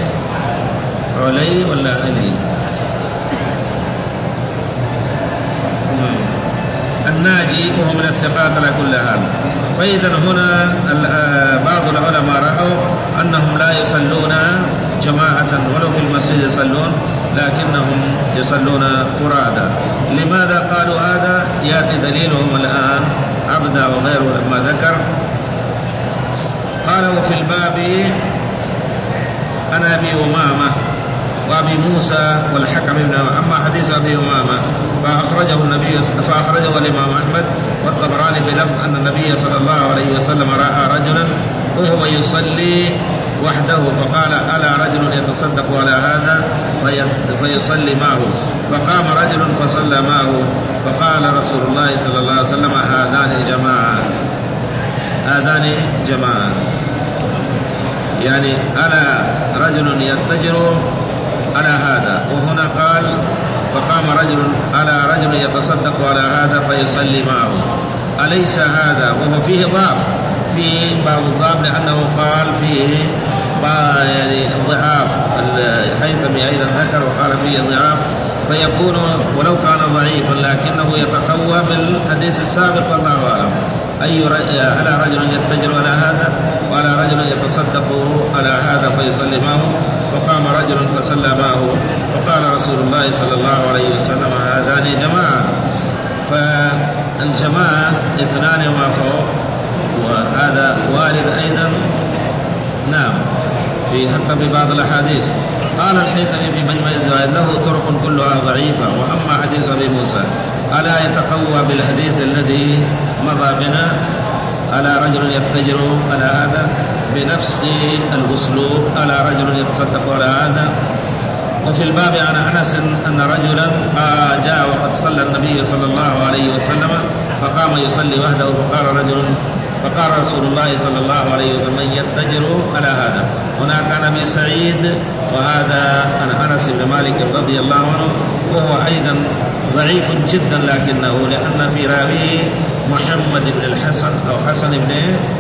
علي ولا علي الناجي، وهو من الثقات على كل حال. فإذا هنا بعض العلماء رأوا أنهم لا يصلون جماعة ولو في المسجد يصلون، لكنهم يصلون فرادا. لماذا قالوا هذا؟ يأتي دليلهم الآن عبدا وغيره لما ذكر. قال وفي الباب عن أبي أمامة وأبي موسى والحكم بن، أما حديث أبي أمامة فأخرجه النبي فأخرجه الإمام أحمد والطبراني بلفظ أن النبي صلى الله عليه وسلم رأى رجلا وهو يصلي وحده فقال ألا رجل يتصدق على هذا فيصلي معه، فقام رجل فصلى معه، فقال رسول الله صلى الله عليه وسلم هذان جماعة، هذان جماعة، يعني ألا رجل يتجر على هذا. وهنا قال فقام رجل على رجل يتصدق على هذا فيصلي معه، أليس هذا؟ وهو فيه ضعف، في بعض الضعف لأنه قال فيه يعني ضعاف، الهيثمي أيضا ذكر وقال فيه ضعاف، فيكون ولو كان ضعيفا لكنه يتقوى بالحديث السابق والله أعلم. أي على رجل يتجر على هذا وعلى رجل يتصدق على هذا فيصلي معه، وقام رجل فصلى معه، وقال رسول الله صلى الله عليه وسلم هذان جماعة. فالجماعة اثنان وما فوق، وهذا وارد أيضا نعم في حتى في بعض الأحاديث. قال الهيثمي في مجمع الزوائد له طرق كلها ضعيفة. وأما حديث أبي موسى ألا يتقوى بالحديث الذي مضى بنا ألا رجل يتجر على هذا بنفس الأسلوب، ألا رجل يتصدق على هذا. وفي الباب عن أنس أن رجلا جاء وقد صلى النبي صلى الله عليه وسلم فقام يصلي وحده، فقال رجل فقال رسول الله صلى الله عليه وسلم من يتجر على هذا. هناك عن أبي سعيد وهذا عن أنس بن مالك رضي الله عنه، وهو أيضا ضعيف جدا لكنه لأن في راويه محمد بن الحسن أو حسن بن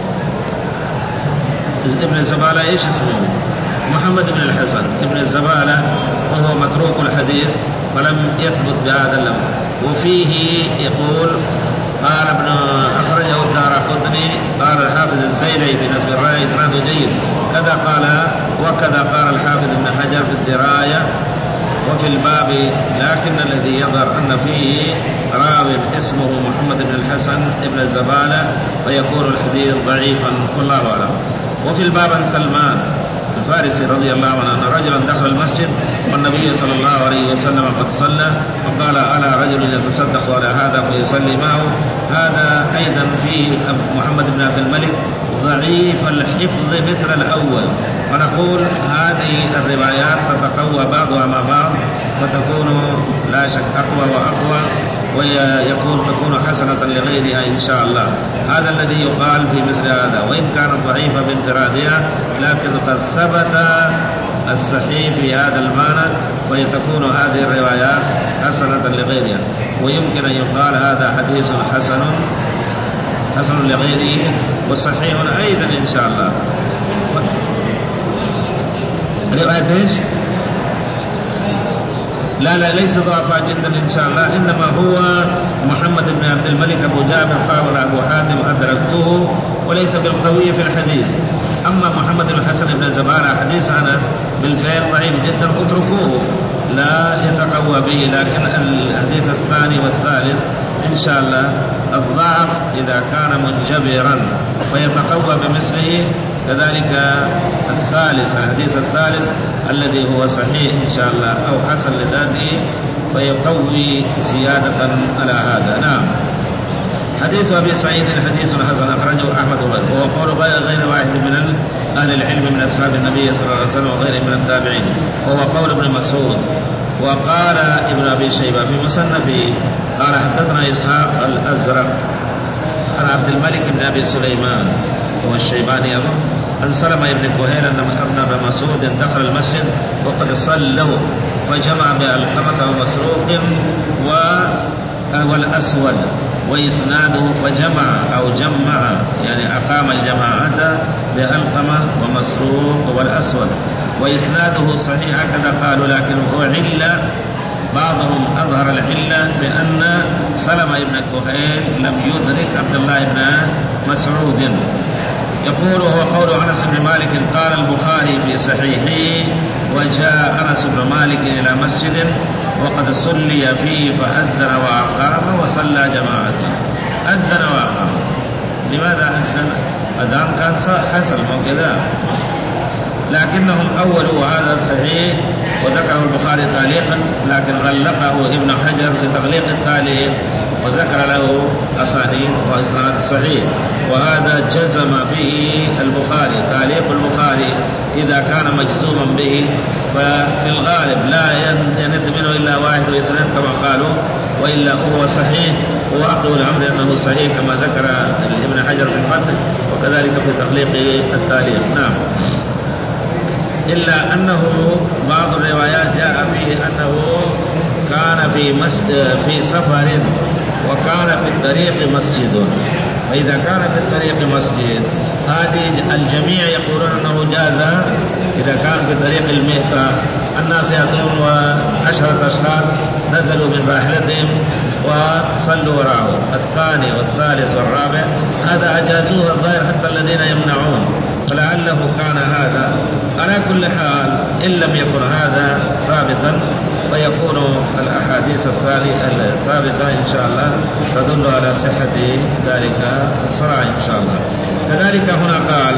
ابن الزبالة، إيش اسمه؟ محمد بن الحسن ابن الزبالة، وهو متروك الحديث فلم يثبت بهذا اللفظ. وفيه يقول قال ابن أخرجه الدارقطني قال الحافظ الزيلي في نسب الراية إسناده جيد، كذا قال وكذا قال الحافظ ابن حجر في الدراية وفي الباب، لكن الذي يظهر أن فيه راو اسمه محمد بن الحسن ابن الزبالة فيكون الحديث ضعيفا والله أعلم. وفي الباب عن سلمان الفارسي رضي الله عنه أن رجلا دخل المسجد والنبي صلى الله عليه وسلم قد صلى، وقال ألا رجل يتصدق على هذا فيصلي معه، هذا أيضا في محمد بن عبد الملك ضعيف الحفظ مثل الأول، ونقول هذه الروايات تتقوى بعضها مع بعض وتكون لا شك أقوى وأقوى، ويكون تكون حسنة لغيرها إن شاء الله. هذا الذي يقال في مثل هذا، وإن كانت ضعيفة بانفرادها لكن قد ثبت الصحيح في هذا المعنى، وتكون هذه الروايات حسنة لغيرها. ويمكن أن يقال هذا حديث حسن حسن لغيره وصحيح أيضا إن شاء الله. رواية إيش؟ لا لا ليس ضعفا جدا إن شاء الله، إنما هو محمد بن عبد الملك أبو جابر قال أبو حاتم أدركته وليس بالقوي في الحديث. أما محمد بن حسن بن زبارة حديث أنس بالفعل ضعيف جدا اتركوه لا يتقوى به، لكن الحديث الثاني والثالث إن شاء الله الضعف إذا كان منجبرا ويتقوى بمثله، كذلك الثالث الحديث الثالث الذي هو صحيح إن شاء الله أو حسن لذاته فيقوي زيادة على هذا. نعم. حديث أبي سعيد حديث حسن أخرجه أحمد وهو قول غير واحد من أهل العلم من أصحاب النبي صلى الله عليه وسلم وغيره من التابعين، وهو قول ابن مسعود. وقال ابن أبي شيبة في مصنفه قال حدثنا إسحاق الأزرق عن عبد الملك بن أبي سليمان هو الشيباني أظن عن سلمة بن كهيل أن ابن مسعود دخل المسجد وقد صلوا فجمع بألقمة ومسروق والأسود وإسناده فجمع أو جمع يعني أقام الجماعة بألقمة ومسروق والأسود وإسناده صحيح هكذا قالوا، لكن هو علة بعضهم أظهر العلة بأن سلمة بن كهيل لم يدرك عبد الله بن مسعود. يقول هو قول أنس بن مالك قال البخاري في صحيحه وجاء أنس بن مالك إلى مسجد وقد صلي فيه فأذن وأقام وصلى جماعته. أذن وأقام، لماذا أذن؟ أذان كان حسن وكذا، لكنهم أولوا هذا صحيح وذكره البخاري تعليقا، لكن غلقه ابن حجر في تغليق التعليق وذكر له أسانيد وإسناد صحيح، وهذا جزم به البخاري. تعليق البخاري إذا كان مجزوما به ففي الغالب لا يند منه إلا واحد واثنين كما قالوا، وإلا هو صحيح وأقول الأمر أنه صحيح كما ذكر ابن حجر في الفتح وكذلك في تغليق التعليق. نعم. إلا أنه بعض الروايات جاء فيه أنه كان في مسجد في سفر وكان في الطريق مسجد، فإذا كان في الطريق مسجد هذه الجميع يقولون أنه جاز إذا كان في طريق المئة الناس يأتون وعشرة أشخاص نزلوا من راحلتهم وصلوا وراءه، الثاني والثالث والرابع هذا أجازوه الظاهر حتى الذين يمنعون، فلعله كان هذا. على كل حال إن لم يكن هذا ثابتا فيكون الأحاديث الثابتة إن شاء الله تدل على صحة ذلك الصلاة إن شاء الله. كذلك هنا قال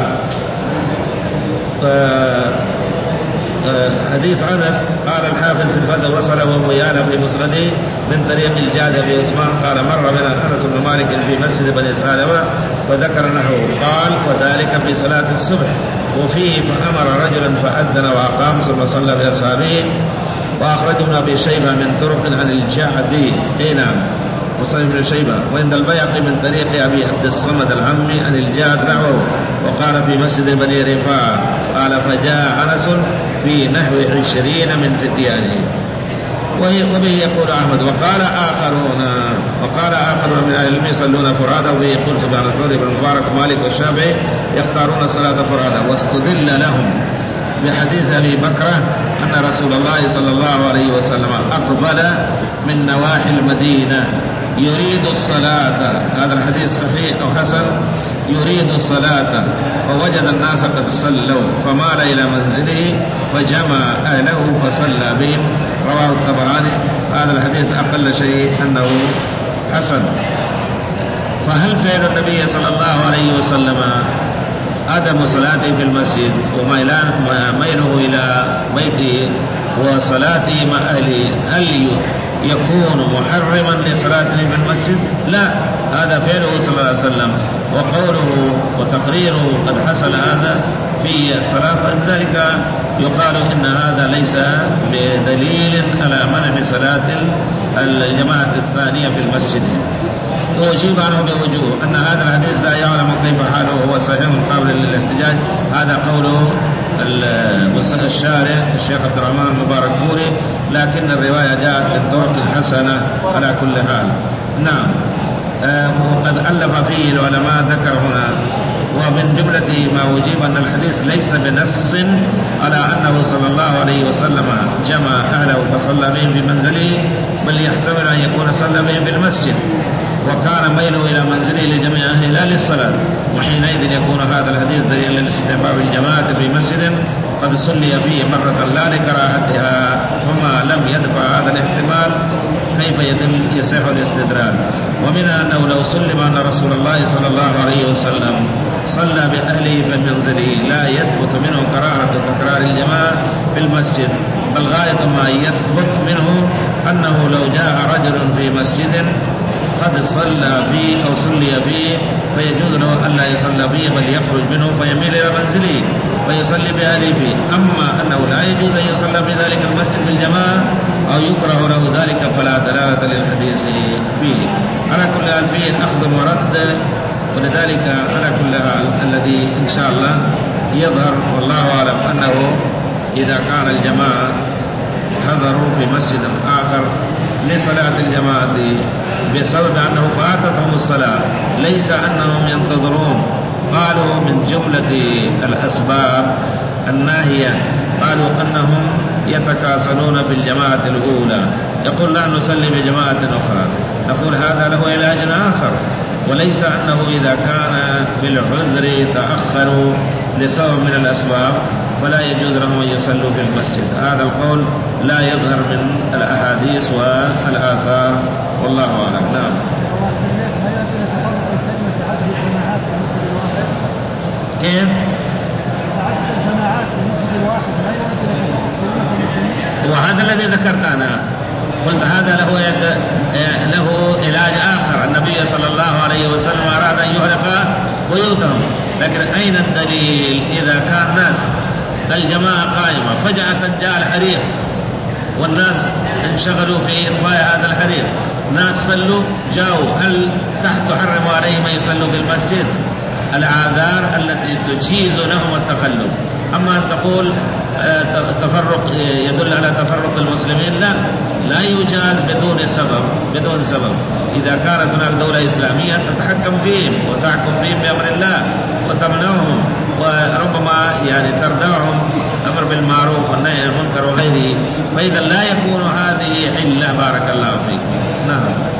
آه حديث أنس قال الحافظ في الفتح وصله وميانا في مسنده من طريق الجاد بن عثمان قال مر بنا أنس بن مالك في مسجد بني سالمة وذكر نحوه قال وذلك في صلاة الصبح وفيه فأمر رجلا فأذن وأقام ثم صلى بأصحابه. وأخرج ابن أبي شيبة من طرق عن الجعد هنا وصحيح ابن شيبة وعند البيهقي من طريق أبي عبد الصمد العمي عن الجعد نحوه وقال في مسجد بني رفاعة قال فجاء أنس في نحو عشرين من فتيانه. وبه يقول أحمد وقال آخرون وقال آخرون من أهل العلم يصلون فرادى، وبه يقول سبحان الله بن مبارك مالك والشافعي يختارون الصلاة فرادى. واستدل لهم بحديث أبي بكرة أن رسول الله صلى الله عليه وسلم أقبل من نواحي المدينة يريد الصلاة، هذا الحديث صحيح أو حسن، يريد الصلاة فوجد الناس قد صلوا فمال إلى منزله فجمع أهله فصلى بهم، رواه الطبراني. هذا الحديث أقل شيء أنه حسن. فهل فعل النبي صلى الله عليه وسلم عدم صلاته في المسجد وميله إلى بيته وصلاته مع أهله هل يكون محرما لصلاته في المسجد؟ لا، هذا فعله صلى الله عليه وسلم، وقوله وتقريره قد حصل هذا في الصلاة، فلذلك يقال إن هذا ليس بدليل على منع صلاة الجماعة الثانية في المسجد. وأجيب عنه بوجوه أن هذا الحديث لا يعلم كيف حاله وهو صحيح قابل للاحتجاج. هذا قوله الشارع الشيخ عبد الرحمن المبارك فوري، لكن الرواية جاءت بالطرق الحسنة على كل حال. نعم. آه وقد ألف فيه العلماء ذكر هنا، ومن جملة ما أجيب أن الحديث ليس بنص على أنه صلى الله عليه وسلم جمع أهله فصلى بهم في منزله، بل يحتمل أن يكون صلى بهم في المسجد وكان ميله إلى منزله لجميع أهله لا للصلاة، وحينئذ يكون هذا الحديث دليلا لاستحباب الجماعة في مسجد قد صلي فيه مرة لا لكراهتها، وما لم يدفع هذا الاحتمال كيف يدل يصح الاستدلال. ومنها أنه لو سلم أن رسول الله صلى الله عليه وسلم صلى بأهله في منزله لا يثبت منه كراهة تكرار الجماعة في المسجد، بل غاية ما يثبت منه أنه لو جاء رجل في مسجد قد صلى فيه أو صلي فيه فيجوز له أن لا يصلى فيه بل يخرج منه فيميل إلى منزله ويصلي بأهله فيه. أما أنه لا يجوز أن يصلى في ذلك المسجد بالجماعة أو يكره له ذلك فلا دلالة للحديث فيه. على كل حال فيه أخذ ورد، ولذلك على كل حال الذي إن شاء الله يظهر والله أعلم أنه إذا كان الجماعة حضروا في مسجد آخر لصلاة الجماعة بسبب أنه فاتتهم الصلاة ليس أنهم ينتظرون، قالوا من جملة الأسباب الناهية قالوا أنهم يتكاسلون في الجماعة الأولى، يقول لا نصلي بجماعة أخرى، نقول هذا له علاج آخر، وليس أنه إذا كان بالعذر تأخروا لسبب من الأسباب ولا يجوز لهم أن يصلوا في المسجد. هذا القول لا يظهر من الأحاديث والآثار والله أعلم. نعم. كيف؟ وهذا الذي ذكرت أنا قلت هذا له له علاج آخر. النبي صلى الله عليه وسلم أراد أن يحرق بيوتهم، لكن أين الدليل؟ إذا كان ناس الجماعة قائمة فجأة جاء الحريق والناس انشغلوا في إطفاء هذا الحريق، ناس صلوا جاءوا، هل تحت تحرم عليهم أن يصلوا في المسجد؟ الأعذار التي تجيز لهم التخلف. أما أن تقول تفرق يدل على تفرق المسلمين، لا لا يجاز بدون سبب بدون سبب. إذا كانت هناك دولة إسلامية تتحكم فيهم وتحكم فيهم بأمر الله وتمنعهم وربما يعني تردعهم أمر بالمعروف والنهي عن المنكر وغيره، فإذا لا يكون هذه علة. بارك الله فيك. نعم.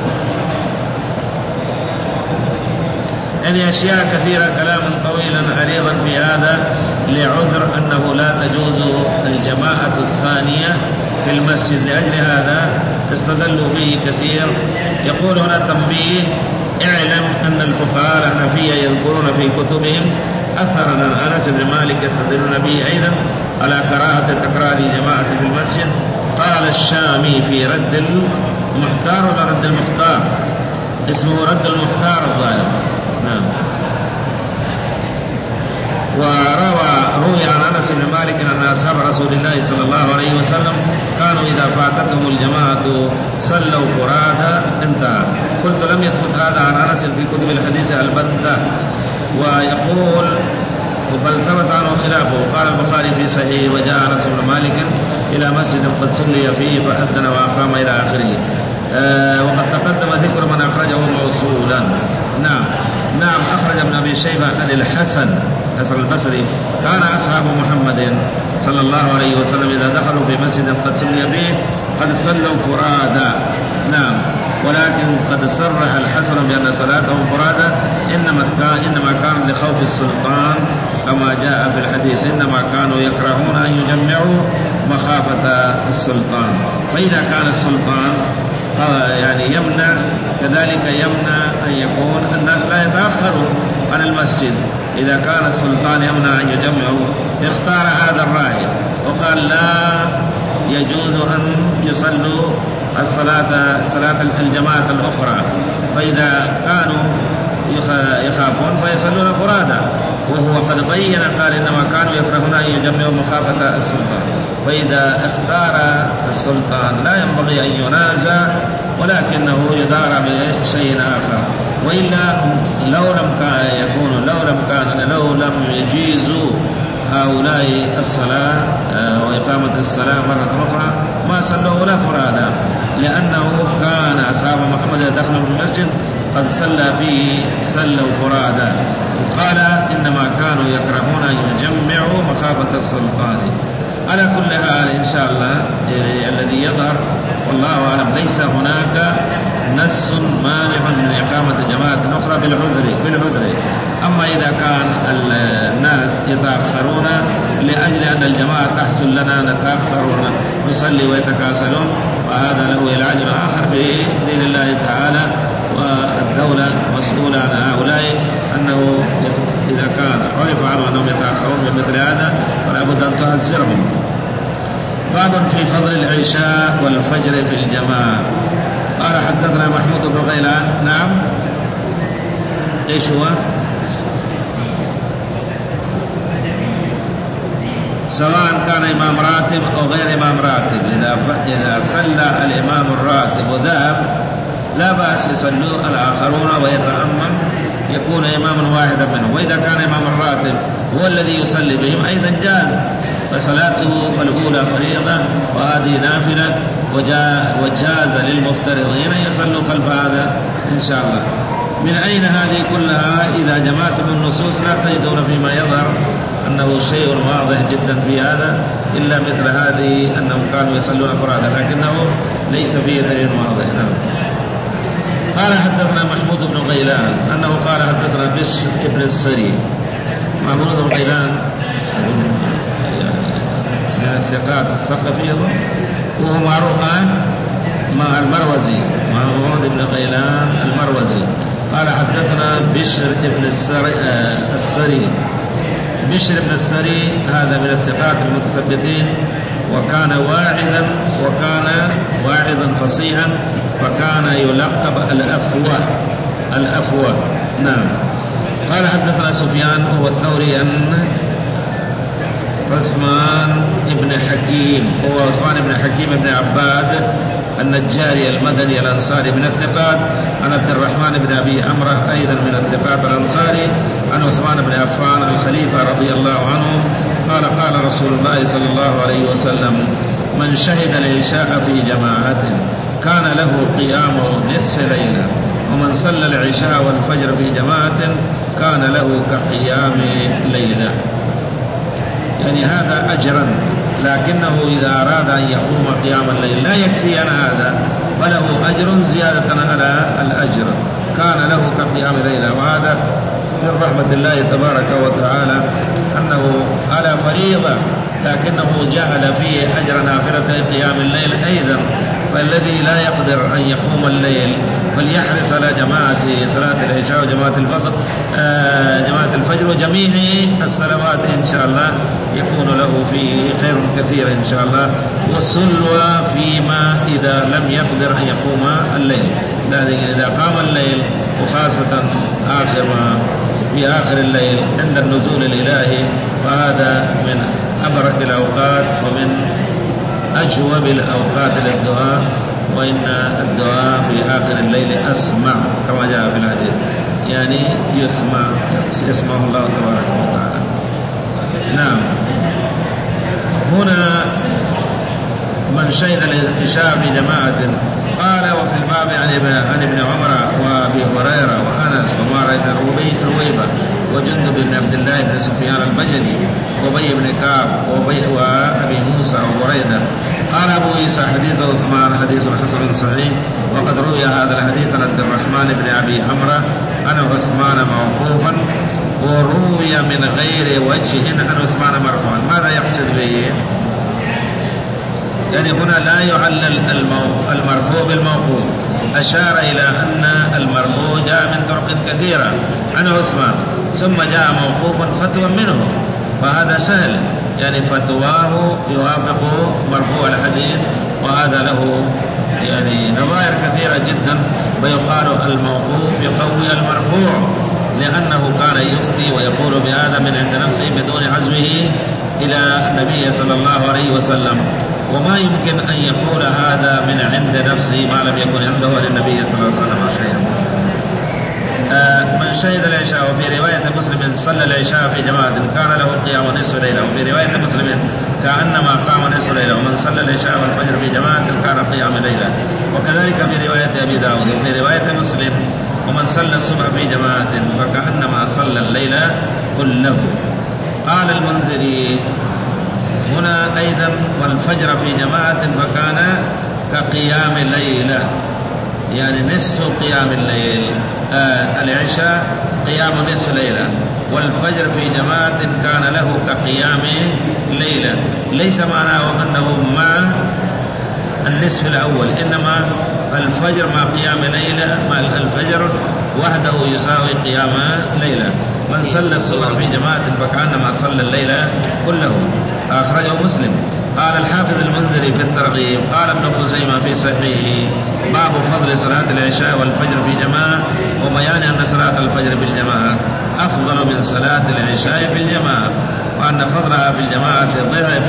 يعني أشياء كثيرة كلام طويلا عريضا في هذا لعذر أنه لا تجوز الجماعة الثانية في المسجد، لأجل هذا استدلوا به كثير. يقول هنا تنبيه: اعلم أن الفقهاء الحنفية يذكرون في كتبهم أثرا عن أنس بن مالك يستدلون به أيضا على كراهة تكرار الجماعة في المسجد. قال الشامي في رد المحتار ولا رد المختار؟ اسمه رد المختار الظاهر. نعم. وروى روي عن أنس بن مالك أن أصحاب رسول الله صلى الله عليه وسلم كانوا إذا فاتتهم الجماعة صلوا فرادى. انتهى. قلت لم يثبت هذا عن أنس في كتب الحديث البتة، ويقول بل ثبت عنه خلافه. قال البخاري في صحيح: وجاء أنس بن مالك إلى مسجد قد صلي فيه فأذن وأقام إلى آخره. آه وقد تقدم ذكر من أخرجه موصولا. نعم نعم أخرج ابن أبي شيبة عن الحسن حسن البصري: كان أصحاب محمد صلى الله عليه وسلم إذا دخلوا في مسجد قد صلي فيه قد صلوا فرادى. نعم. ولكن قد صرح الحسن بأن صلاتهم فرادى إنما كان إنما كان لخوف السلطان كما جاء في الحديث، إنما كانوا يكرهون أن يجمعوا مخافة السلطان. فإذا كان السلطان يعني يمنع، كذلك يمنع أن يكون الناس لا يتأخروا عن المسجد، إذا كان السلطان يمنع أن يجمعوا اختار هذا الراهب وقال لا يجوز أن يصلوا الصلاة صلاة الجماعة الأخرى، فإذا كانوا يخافون فيصلون فرادا، وهو قد بين قال إنما كانوا يكرهون أن يجمعوا مخافة السلطان. فإذا اختار السلطان لا ينبغي أن ينازع ولكنه يدار بشيء آخر، وإلا لو لم كان يكون لو لم كان لو لم يجيزوا هؤلاء الصلاة وإقامة الصلاة مرة أخرى ما صلوا ولا فرادا، لأنه كان أصحاب محمد دخلوا في المسجد قد صلى فيه صلوا فرادا، وقال إنما كانوا يكرهون أن يجمعوا مخافة السلطان. على كل حال إن شاء الله الذي يظهر والله أعلم ليس هناك نص مانع من إقامة جماعة أخرى بالعذر بالعذر. أما إذا كان الناس يتأخرون لأجل أن الجماعة تحصل لنا نتأخر نصلي ويتكاسلون، وهذا له علاج آخر بإذن الله تعالى، والدولة مسؤولة عن هؤلاء أنه إذا كان عرف عنه أنهم يتأخرون من مثل هذا فلا بد أن تعذرهم. باب في فضل العشاء والفجر في الجماعة. قال حدثنا محمود بن غيلان. نعم ايش هو؟ سواء كان إمام راتب أو غير إمام راتب، إذا إذا صلى الإمام الراتب وذهب لا بأس يصلوا الآخرون ويتأمم يكون إماما واحدا منهم، وإذا كان إمام الراتب هو الذي يصلي بهم أيضا جاز، فصلاته الأولى فريضة وهذه نافلة، وجاز للمفترضين يصلوا خلف هذا إن شاء الله. من أين هذه كلها؟ إذا جمعتم النصوص لا تجدون فيما يظهر أنه شيء واضح جدا في هذا إلا مثل هذه أنهم كانوا يصلون فرادا، لكنه ليس فيه دليل واضح. قال حدثنا محمود بن غيلان أنه قال حدثنا بشر ابن السري. محمود بن غيلان من الثقات الثقفي وهو معروف مع المروزي، محمود بن غيلان المروزي. قال حدثنا بشر ابن السري. بشر بن السري هذا من الثقات المتثبتين، وكان واعظا وكان واعظا فصيحا، وكان يلقب الأفوه الأفوه. نعم. قال حدثنا سفيان وهو الثوري أن عثمان بن حكيم هو عثمان بن حكيم بن عباد النجاري المدني الأنصاري من الثقات، عن عبد الرحمن بن أبي عمرو أيضا من الثقات الأنصاري، عن عثمان بن عفان الخليفة رضي الله عنه قال قال رسول الله صلى الله عليه وسلم: من شهد العشاء في جماعة كان له قيام نصف ليلة، ومن صلى العشاء والفجر في جماعة كان له كقيام ليلة. يعني هذا أجرا، لكنه إذا أراد أن يقوم قيام الليل لا يكفي عن هذا، فله أجر زيادة على الأجر، كان له كقيام ليلة. وهذا من رحمة الله تبارك وتعالى أنه على فريضة لكنه جعل فيه أجر نافلة قيام الليل أيضا، فالذي لا يقدر أن يقوم الليل فليحرص على جماعة صلاة العشاء وجماعة الفجر آه جماعة الفجر وجميع الصلوات إن شاء الله يكون له فيه خير كثير إن شاء الله، والسلوى فيما إذا لم يقدر أن يقوم الليل، لكن إذا قام الليل وخاصة آخر في آخر الليل عند النزول الإلهي فهذا من أبرك الأوقات ومن أجوب الأوقات للدعاء، وإن الدعاء في آخر الليل أسمع كما جاء في الحديث، يعني يسمع يسمعه الله تبارك وتعالى. نعم. هنا من شهد العشاء في جماعة. قال وفي الباب عن ابن عمر وابي هريرة وأنس ومارة رويبة وجندب بن عبد الله بن سفيان البجلي وأبي بن كعب وأبي موسى وبريدة. قال أبو عيسى حديث عثمان حديث حسن صحيح، وقد روي هذا الحديث عن عبد الرحمن بن أبي عمرو عن عثمان موقوفا، وروي من غير وجه عن عثمان مرفوعا. ماذا يقصد به؟ يعني هنا لا يعلل المرفوع بالموقوف، أشار إلى أن المرفوع جاء من طرق كثيرة عن عثمان، ثم جاء موقوفا فتوى منه، فهذا سهل، يعني فتواه يوافق مرفوع الحديث، وهذا له يعني نظائر كثيرة جدا، ويقال الموقوف يقوي المرفوع، لأنه كان يفتي ويقول بهذا من عند نفسه بدون عزوه إلى النبي صلى الله عليه وسلم، وما يمكن أن يقول هذا من عند نفسه ما لم يكن عنده للنبي صلى الله عليه وسلم شيئا. من شهد العشاء، وفي رواية مسلم صلى العشاء في جماعة كان له قيام نصف ليلة، وفي رواية مسلم كأنما قام نصف ليلة، ومن صلى العشاء والفجر في جماعة كان قيام ليلة. وكذلك في رواية أبي داود، وفي رواية مسلم ومن صلى الصبح في جماعة فكأنما صلى الليل كله. قال المنذري هنا أيضا والفجر في جماعة فكان كقيام الليلة، يعني نصف قيام الليل. آه العشاء قيام نصف ليلة، والفجر في جماعة كان له كقيام ليلة. ليس معناه أنه مع النصف الأول، إنما الفجر مع قيام ليلة، مع الفجر وحده يساوي قيام ليلة. من صلى الصبح في جماعة فكأنما صلى الليل كله. أخرجه مسلم. قال الحافظ المنذري في الترغيب قال ابن خزيمة في صحيحه باب فضل صلاة العشاء والفجر في جماعة، وبيان أن صلاة الفجر في الجماعة أفضل من صلاة العشاء في الجماعة، وأن فضلها في الجماعة ضعف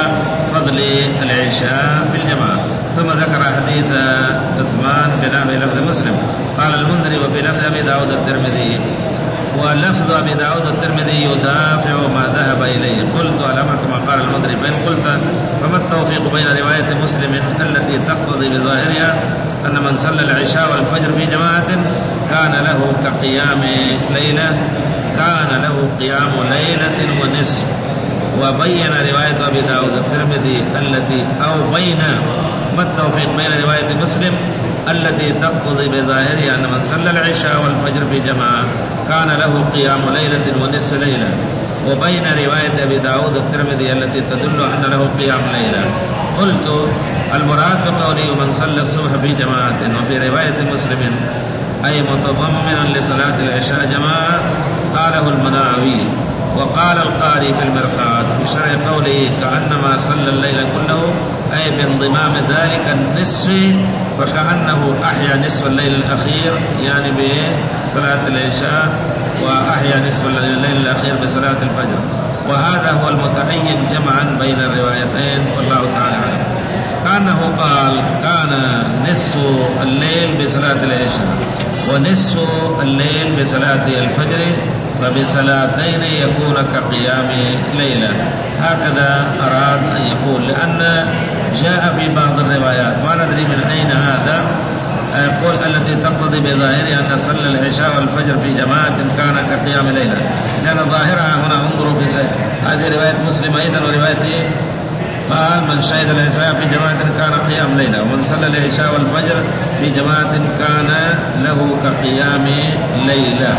فضل العشاء في الجماعة. ثم ذكر حديث عثمان بنحو لفظ مسلم. قال المنذري وفي لفظ أبي داود الترمذي، ولفظ أبي داود الترمذي يدافع ما ذهب إليه. قلت ألم كما قال المنذري، فإن قلت فما التوفيق بين رواية مسلم التي تقتضي بظاهرها أن من صلى العشاء والفجر في جماعة كان له كقيام ليلة، كان له قيام ليلة ونصف، وبين رواية أبي داود الترمذي التي أو بين ما التوفيق بين رواية مسلم التي تقتضي بظاهرها أن من صلى العشاء والفجر في جماعة كان له قيام ليلة ونصف ليلة، وبين رواية أبي داود الترمذي التي تدل أن له قيام ليلة. قلت المراد بقوله من صلى الصبح في جماعة وفي رواية مسلم أي متضمنا لصلاة العشاء جماعة، قاله المناوي. وقال القاري في المرقات في شرح قوله كأنما صلى الليل كله أي بانضمام ذلك النصف، وكأنه أحيا نصف الليل الأخير يعني بصلاة العشاء، وأحيا نصف الليل الأخير بصلاة الفجر، وهذا هو المتعين جمعا بين الروايتين والله تعالى أعلم. كأنه قال كان نصف الليل بصلاة العشاء ونصف الليل بصلاة الفجر، فبصلاتين يكون كقيام ليلة. هكذا أراد أن يقول، لأن جاء في بعض الروايات ما ندري من أين هذا يقول التي تقتضي بظاهرها أن صلى العشاء والفجر في جماعة كان كقيام ليلة، لأن ظاهرها هنا انظروا في هذه رواية مسلم أيضا ورواية قال من شهد العشاء في جماعة كان قيام ليلة، ومن صلى العشاء والفجر في جماعة كان له كقيام ليلة،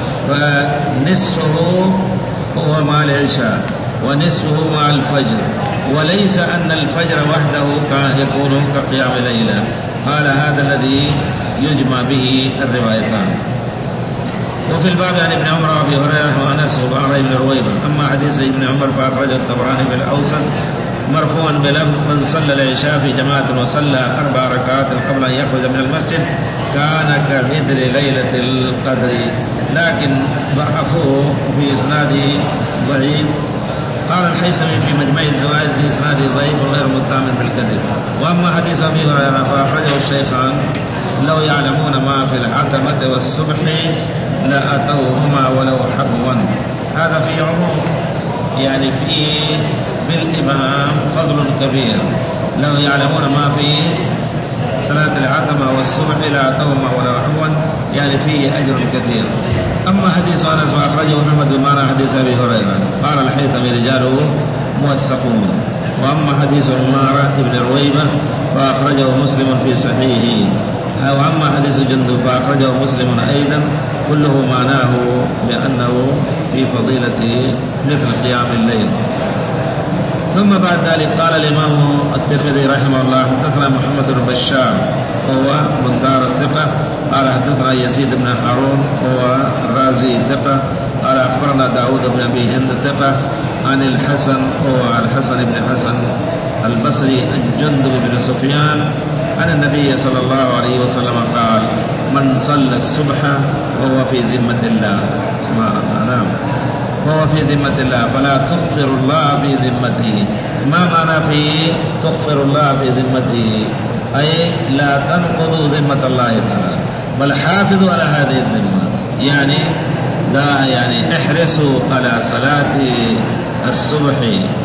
فنصفه هو مع العشاء ونصفه مع الفجر، وليس أن الفجر وحده كان يكون كقيام ليلة. قال هذا الذي يجمع به الروايتان. وفي الباب عن ابن عمر وابي هريره وانس وبعض ابن رويبه. اما حديث ابن عمر فاخرجه الطبراني في الاوسط مرفوعا بلفظ من صلى العشاء في جماعه وصلى اربع ركعات قبل ان يخرج من المسجد كان كمثل ليله القدر، لكن ضعفوه في اسناده ضعيف. قال الحيثمي في مجمع الزوائد في اسناده ضعيف وغير متهم بالكذب. واما حديث ابي هريره فاخرجه الشيخان لو يعلمون ما في العتمة والصبح لأتوهما ولو حبوا. هذا في عموم، يعني في بالإمام فضل كبير. لو يعلمون ما في صلاة العتمة والصبح لأتوهما ولو حبوا، يعني فيه أجر كثير. أما حديث أنس وأخرجه محمد بن حديث أبي هريرة قال الحيثمي رجاله موثقون. وأما حديث عمارة بن رويبة فأخرجه مسلم في صحيحه. وأما حديث جندب فأخرجه مسلم أيضا، كله معناه بأنه في فضيلة مثل قيام الليل. ثم بعد ذلك قال الإمام الترمذي رحمه الله حدثنا محمد بن بشار وهو من دار الثقة قال حدثنا يزيد بن هارون وهو الرازي ثقة قال أخبرنا داود بن أبي هند ثقة عن الحسن هو الحسن بن حسن البصري جندب بن سفيان عن النبي صلى الله عليه وسلم قال: من صلى الصبح وهو في ذمة الله سبحانه وتعالى وهو في ذمة الله فلا تغفر الله في ذمته. ما معنى في تغفر الله في ذمته؟ أي لا تنقضوا ذمة الله تعالى بل حافظوا على هذه الذمة، يعني لا يعني احرصوا على صلاة الصبح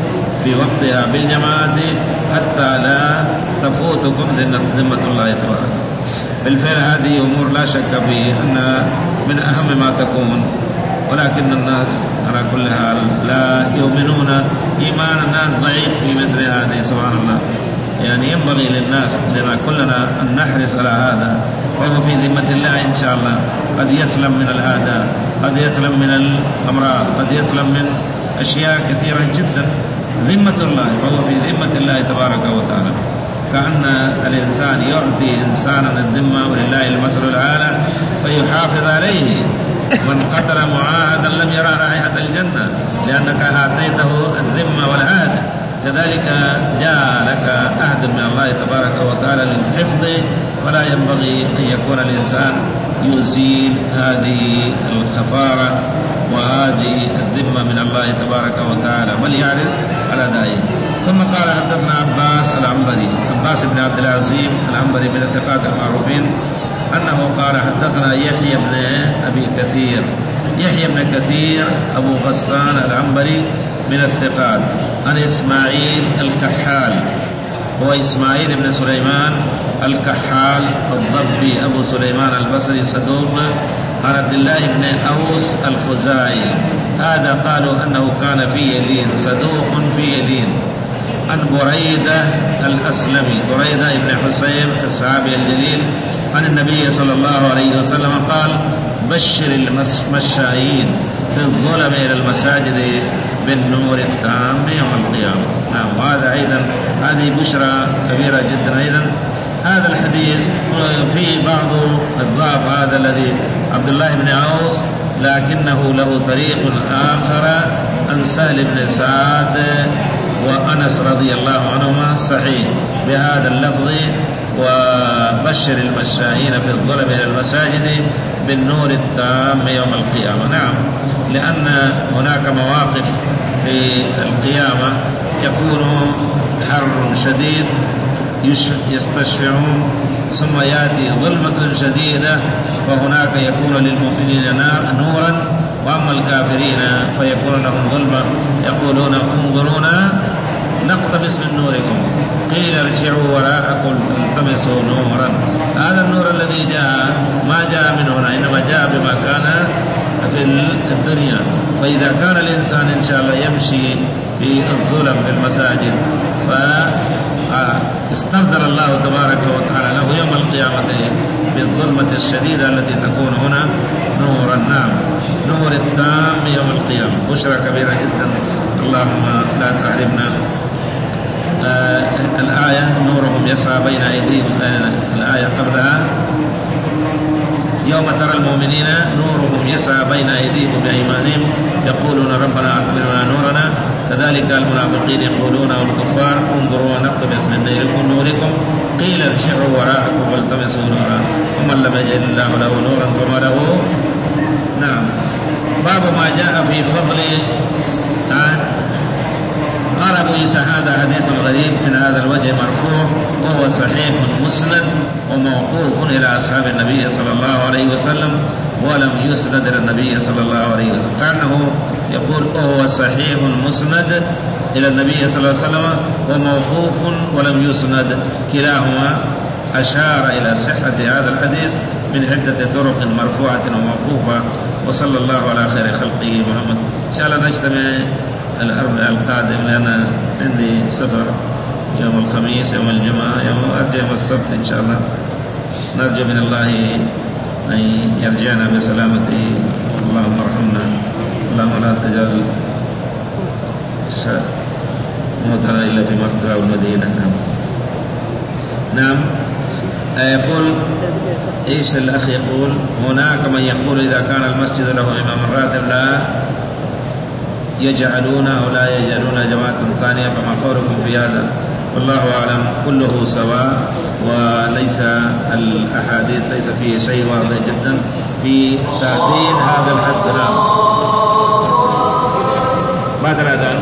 في وقتها بالجماعة حتى لا تفوتكم ذمة الله تبارك. بالفعل هذه أمور لا شك في أن من أهم ما تكون، ولكن الناس على كل حال لا يؤمنون، إيمان الناس ضعيف في مثل هذه سبحان الله. يعني ينبغي للناس لنا كلنا أن نحرص على هذا، وهو في ذمة الله إن شاء الله. قد يسلم من الآداء، قد يسلم من الأمراض، قد يسلم من أشياء كثيرة جدا. ذمة الله فهو في ذمة الله تبارك وتعالى، كأن الإنسان يعطي إنسانا الذمة ولله المثل الأعلى فيحافظ عليه. من قتل معاهدا لم يرى رائحة الجنة لأنك أعطيته الذمة والعهد. كذلك جاء لك عهد من الله تبارك وتعالى للحفظ، ولا ينبغي أن يكون الإنسان يزيل هذه الكفارة وهذه الذمة من الله تبارك وتعالى، بل يعرف على ذلك. ثم قال: حدثنا عباس العنبري عباس بن عبد العزيز العنبري من الثقات المعروفين أنه قال: حدثنا يحيى بن أبي كثير يحيى بن كثير أبو غسان العنبري من الثقات عن إسماعيل الكحال، هو إسماعيل بن سليمان الكحال الضبي أبو سليمان البصري صدوق، عن عبد الله بن أوس الخزاعي. هذا قالوا أنه كان في يلين، صدوق في يلين. عن بريدة الأسلمي بريدة بن حسين الصحابي الجليل عن النبي صلى الله عليه وسلم قال: بشر المشائين في الظلم إلى المساجد بالنور التام يوم القيامة. نعم، وهذا أيضا هذه بشرى كبيرة جدا. أيضا هذا الحديث فيه بعض الضعف، هذا الذي عبد الله بن عوس، لكنه له طريق آخر عن سهل بن سعد وأنس رضي الله عنهما صحيح بهذا اللفظ: وبشر المشائين في الظلم إلى المساجد بالنور التام يوم القيامة. نعم، لأن هناك مواقف في القيامة يكون حر شديد يستشفعون، ثم يأتي ظلمة شديدة، وهناك يكون للمؤمنين نورا، وأما الكافرين فيكون لهم ظلمة، يقولون: انظرونا نقتبس من نوركم، قيل ارجعوا وراءكم التمسوا نورا. هذا النور الذي جاء ما جاء من هنا، إنما جاء بما كان في الدنيا. فإذا كان الإنسان إن شاء الله يمشي في الظلم في المساجد، فاستبدل الله تبارك وتعالى له يوم القيامة بالظلمة الشديدة التي تكون هنا نورا. نعم، نور التام يوم القيامة، بشرى كبيرة جدا. اللهم لا تحرمنا. آه الآية: نورهم يسعى بين أيديهم. آه الآية قبلها: يوم ترى المؤمنين نورهم يسعى بين أيديهم بأيمانهم يقولون ربنا أكملنا نورنا. كذلك المنافقين يقولون والكفار: انظروا نقتبس من نوركم، قيل ارجعوا وراءكم والتمسوا نورا، ومن لم يجد الله له نورا فما له. نعم، باب ما جاء في فضل آه قال أبو عيسى: هذا حديث غريب من هذا الوجه مرفوع، وهو صحيح مسند وموقوف إلى أصحاب النبي صلى الله عليه وسلم، ولم يسند إلى النبي صلى الله عليه وسلم. كأنه يقول: وهو صحيح مسند إلى النبي صلى الله عليه وسلم وموقوف ولم يسند، كلاهما أشار إلى صحة هذا الحديث من عدة طرق مرفوعة وموقوفة. وصلى الله على خير خلقه محمد. إن شاء الله نجتمع الأربعاء القادم، لأن عندي سفر يوم الخميس، يوم الجمعة، يوم أرجع يوم السبت إن شاء الله. نرجو من الله أن يرجعنا بسلامته. اللهم ارحمنا، اللهم لا تجعل موتنا إلا في مكة والمدينة. نعم، يقول إيش الأخ يقول؟ هناك من يقول إذا كان المسجد له إمام راتب لا يجعلون أو لا يجعلون جماعة ثانية، فما قولكم في هذا؟ والله أعلم، كله سواء، وليس الأحاديث ليس فيه شيء واضح جدا في تعديل هذا الحد. بعد الأذان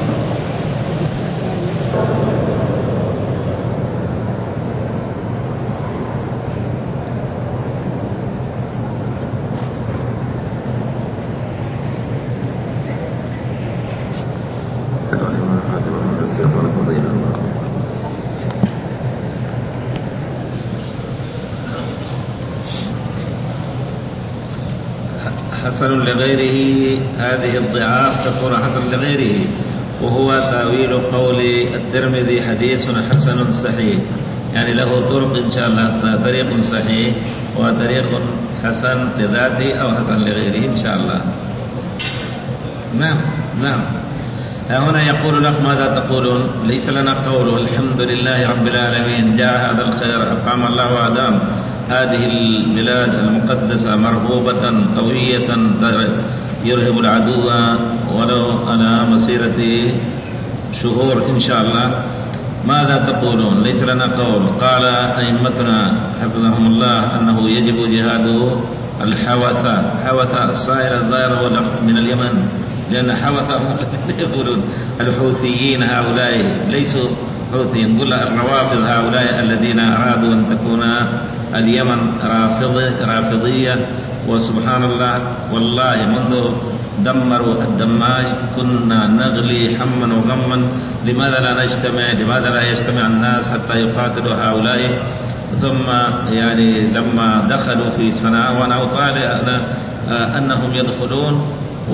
حسن لغيره، هذه الضعاف تكون حسن لغيره، وهو تأويل قول الترمذي حديث حسن صحيح، يعني له طرق إن شاء الله، طريق صحيح وطريق حسن لذاته أو حسن لغيره إن شاء الله. نعم نعم. هنا يقول لك ماذا تقولون؟ ليس لنا قول، الحمد لله رب العالمين، جاء هذا الخير، أقام الله وأدام هذه البلاد المقدسة مرغوبة قوية يرهب العدو ولو على مسيرة شهور إن شاء الله. ماذا تقولون؟ ليس لنا قول. قال أئمتنا حفظهم الله أنه يجب جهاد الحوثة، حوثة الصائر الظاهر من اليمن، لأن حوثة يقولون الحوثيين هؤلاء ليسوا حوثيين، نقول الروافض هؤلاء الذين أرادوا أن تكون اليمن رافضية. وسبحان الله والله منذ دمروا الدماج كنا نغلي حما وغما، لماذا لا نجتمع؟ لماذا لا يجتمع الناس حتى يقاتلوا هؤلاء؟ ثم يعني لما دخلوا في صنعاء وأنا أطالع أنهم يدخلون،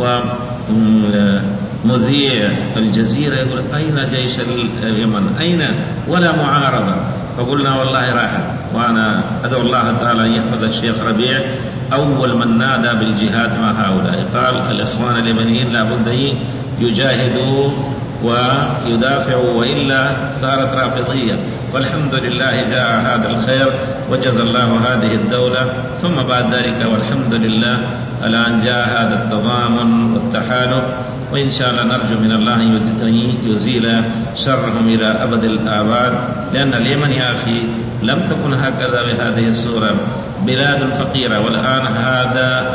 ومذيع الجزيرة يقول أين جيش اليمن؟ أين؟ ولا معارضة. فقلنا والله راحت. وأنا أدعو الله تعالى أن يحفظ الشيخ ربيع أول من نادى بالجهاد مع هؤلاء، قال الإخوان اليمنيين لابد أن يجاهدوا ويدافعوا وإلا صارت رافضية. والحمد لله جاء هذا الخير وجزى الله هذه الدولة. ثم بعد ذلك والحمد لله الآن جاء هذا التضامن والتحالف، وإن شاء الله نرجو من الله أن يزيل شرهم إلى أبد الآباد، لأن اليمن يا أخي لم تكن هكذا بهذه الصورة، بلاد فقيرة. والآن هذا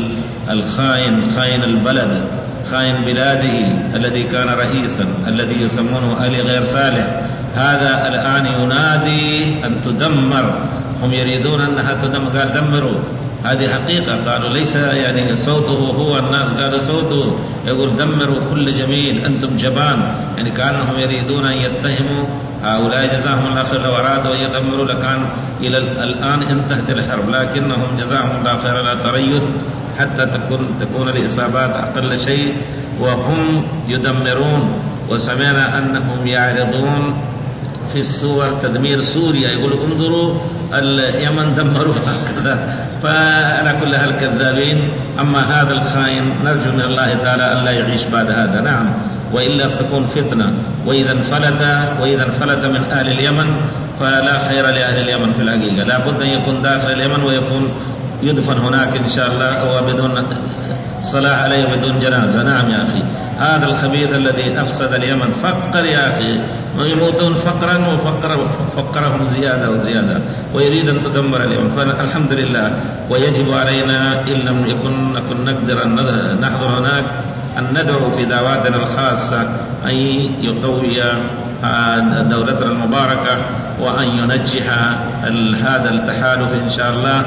الخائن، خائن البلد، خائن بلاده الذي كان رئيسا الذي يسمونه آلي غير صالح، هذا الآن ينادي أن تدمر. هم يريدون أنها تدمر، قال دمروا. هذه حقيقة، قالوا ليس يعني صوته هو، الناس قالوا صوته، يقول دمروا كل جميل، أنتم جبان، يعني كأنهم يريدون أن يتهموا هؤلاء. جزاهم الله خير، لو أرادوا أن يدمروا لكان إلى الآن انتهت الحرب، لكنهم جزاهم الله خير لا تريث حتى تكون تكون الإصابات أقل شيء، وهم يدمرون. وسمعنا أنهم يعرضون في الصور تدمير سوريا، يقول انظروا اليمن دمروا هكذا. فعلى كل هالكذابين. أما هذا الخائن نرجو من الله تعالى أن لا يعيش بعد هذا، نعم، وإلا تكون فتنة. وإذا انفلت وإذا انفلت من أهل اليمن فلا خير لأهل اليمن في الحقيقة، لا بد أن يكون داخل اليمن ويكون يدفن هناك إن شاء الله، وبدون صلاة عليه بدون جنازة. نعم يا أخي، هذا الخبيث الذي أفسد اليمن فقر يا أخي، ويموتون فقرا وفقرهم زيادة وزيادة، ويريد أن تدمر اليمن. فالحمد لله، ويجب علينا إن لم يكن نكن نقدر أن نحضر هناك أن ندعو في دعواتنا الخاصة أن يقوي دولتنا المباركة وأن ينجح هذا التحالف إن شاء الله،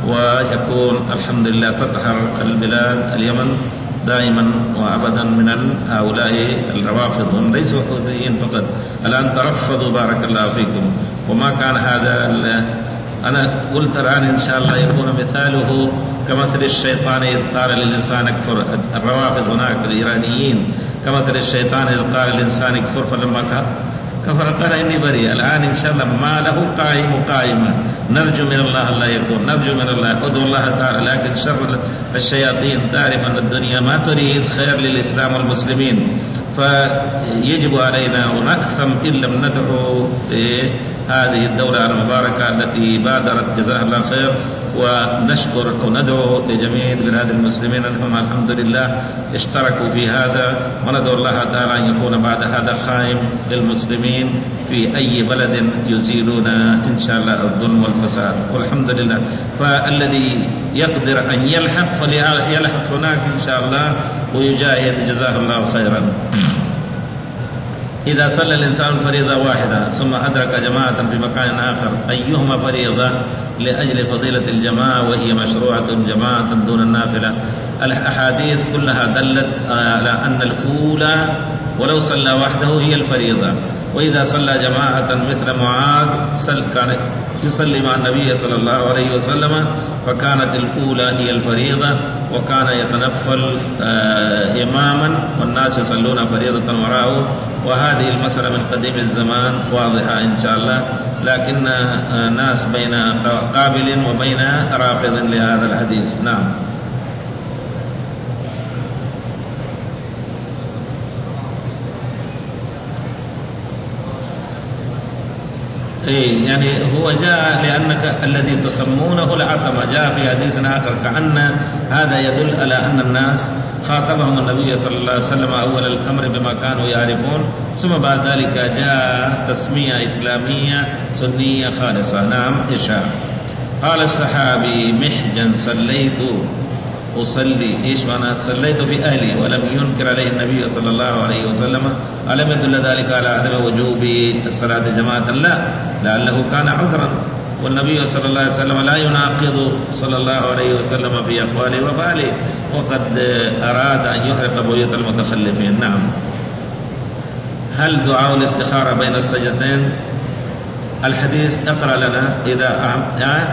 ويكون الحمد لله تطهر البلاد اليمن دائما وأبدا من هؤلاء الروافض، هم ليسوا حوثيين فقط، الآن ترفضوا بارك الله فيكم. وما كان هذا، أنا قلت الآن إن شاء الله يكون مثاله كمثل الشيطان إذ قال للإنسان اكفر. الروافض هناك الإيرانيين كمثل الشيطان إذ قال للإنسان اكفر فلما كفر قال إني بريء. الآن إن شاء الله ما له قائم قائمة، نرجو من الله لا يكون، نرجو من الله، أدعو الله تعالى. لكن شر الشياطين تعرف أن الدنيا ما تريد خير للإسلام والمسلمين، فيجب علينا ونأثم إن لم ندعو هذه الدولة المباركة التي بادرت جزاها الله خير، ونشكر وندعو لجميع بلاد المسلمين أنهم الحمد لله اشتركوا في هذا، وندعو الله تعالى أن يكون بعد هذا قائم للمسلمين في أي بلد يزيلون إن شاء الله الظلم والفساد، والحمد لله. فالذي يقدر أن يلحق فليلحق هناك إن شاء الله ويجاهد جزاه الله خيرا. إذا صلى الإنسان فريضة واحدة ثم أدرك جماعة في مكان آخر أيهما فريضة لأجل فضيلة الجماعة وهي مشروعة جماعة دون النافلة؟ الأحاديث كلها دلت على أن الأولى ولو صلى وحده هي الفريضة، وإذا صلى جماعة مثل معاذ كان يصلي مع النبي صلى الله عليه وسلم فكانت الأولى هي الفريضة، وكان يتنفل آه إماما والناس يصلون فريضة وراءه. وهذه المسألة من قديم الزمان واضحة إن شاء الله، لكن آه ناس بين قابل وبين رافض لهذا الحديث. نعم. إيه يعني هو جاء لأنك الذي تسمونه العتمة، جاء في حديث آخر كأن هذا يدل على أن الناس خاطبهم النبي صلى الله عليه وسلم أول الأمر بما كانوا يعرفون، ثم بعد ذلك جاء تسمية إسلامية سنية خالصة. نعم. إشاء. قال الصحابي محجن صليت أصلي إيش معنى صليت في أهلي ولم ينكر عليه النبي صلى الله عليه وسلم، ألم يدل ذلك على عدم وجوب الصلاة جماعة؟ لا، لعله كان عذرا، والنبي صلى الله عليه وسلم لا يناقض صلى الله عليه وسلم في أقواله وفعله، وقد أراد أن يحرق بيوت المتخلفين. نعم. هل دعاء الاستخارة بين السجدتين؟ الحديث اقرأ لنا إذا أعمل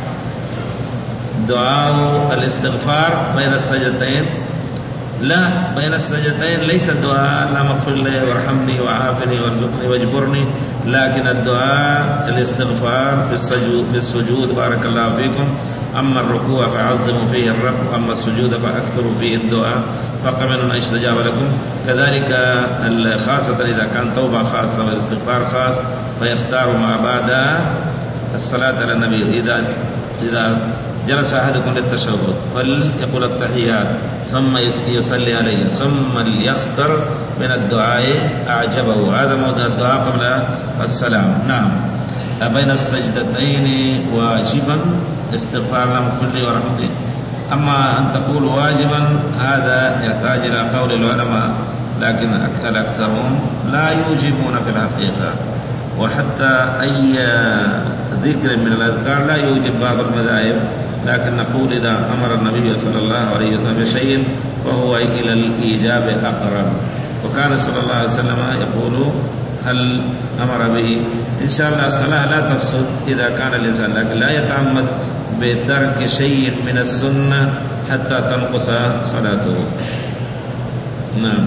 دعاء الاستغفار بين السجدتين. لا، بين السجدتين ليس الدعاء اللهم اغفر لي وارحمني وعافني وارزقني واجبرني، لكن الدعاء الاستغفار في السجود في السجود بارك الله فيكم. أما الركوع فعظموا فيه الرب، وأما السجود فأكثروا فيه الدعاء، فقمن أن استجاب لكم. كذلك خاصة إذا كان توبة خاصة والاستغفار خاص فيختار ما بعد الصلاة على النبي. إذا إذا جلس أحدكم للتشهد فليقول التحيات ثم يصلي عليه ثم ليختر من الدعاء أعجبه، هذا موضع الدعاء قبل السلام. نعم. بين السجدتين واجبا استغفار لهم كل ورحمته. أما أن تقول واجبا هذا يحتاج إلى قول العلماء، لكن الأكثرون لا يوجبون في الحقيقة، وحتى أي ذكر من الأذكار لا يوجب بعض المذاهب، لكن نقول إذا أمر النبي صلى الله عليه وسلم بشيء فهو إلى الإيجاب أقرب. وكان صلى الله عليه وسلم يقول هل أمر به؟ إن شاء الله الصلاة لا تفسد إذا كان الإنسان، لكن لا يتعمد بترك شيء من السنة حتى تنقص صلاته. نعم.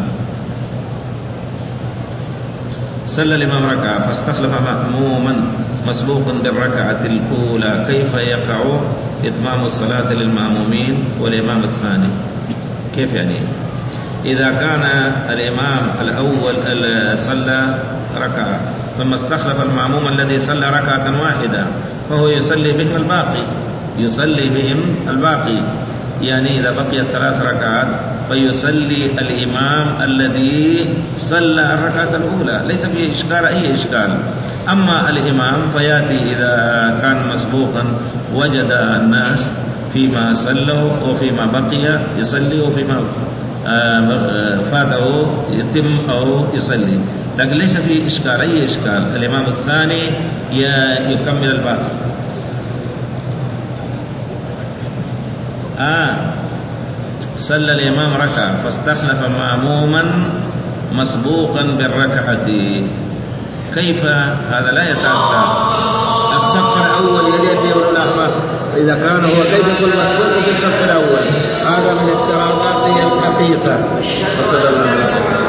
صلى الإمام ركعة فاستخلف مأموما مسبوق بالركعة الأولى، كيف يقع إتمام الصلاة للمأمومين والإمام الثاني؟ كيف يعني؟ إذا كان الإمام الأول صلى ركعة ثم استخلف المأموم الذي صلى ركعة واحدة فهو يصلي بهم الباقي، يصلي بهم الباقي، يعني إذا بقي ثلاث ركعات فيصلي الإمام الذي صلى الركعة الأولى، ليس فيه إشكال أي إشكال. أما الإمام فيأتي إذا كان مسبوقا وجد الناس فيما صلوا وفيما بقي يصلي وفيما فاته يتم أو يصلي، لكن ليس فيه إشكال أي إشكال. الإمام الثاني يكمل الباقي. آه صلى الإمام ركعة فاستخلف مأموما مسبوقا بالركعة، كيف هذا؟ لا يتأتى. الصف الأول يلي ولا الأخبار إذا كان هو كيف يكون مسبوق في الصف الأول؟ هذا من افتراضاته الخبيثة. وصلى الله عليه وسلم.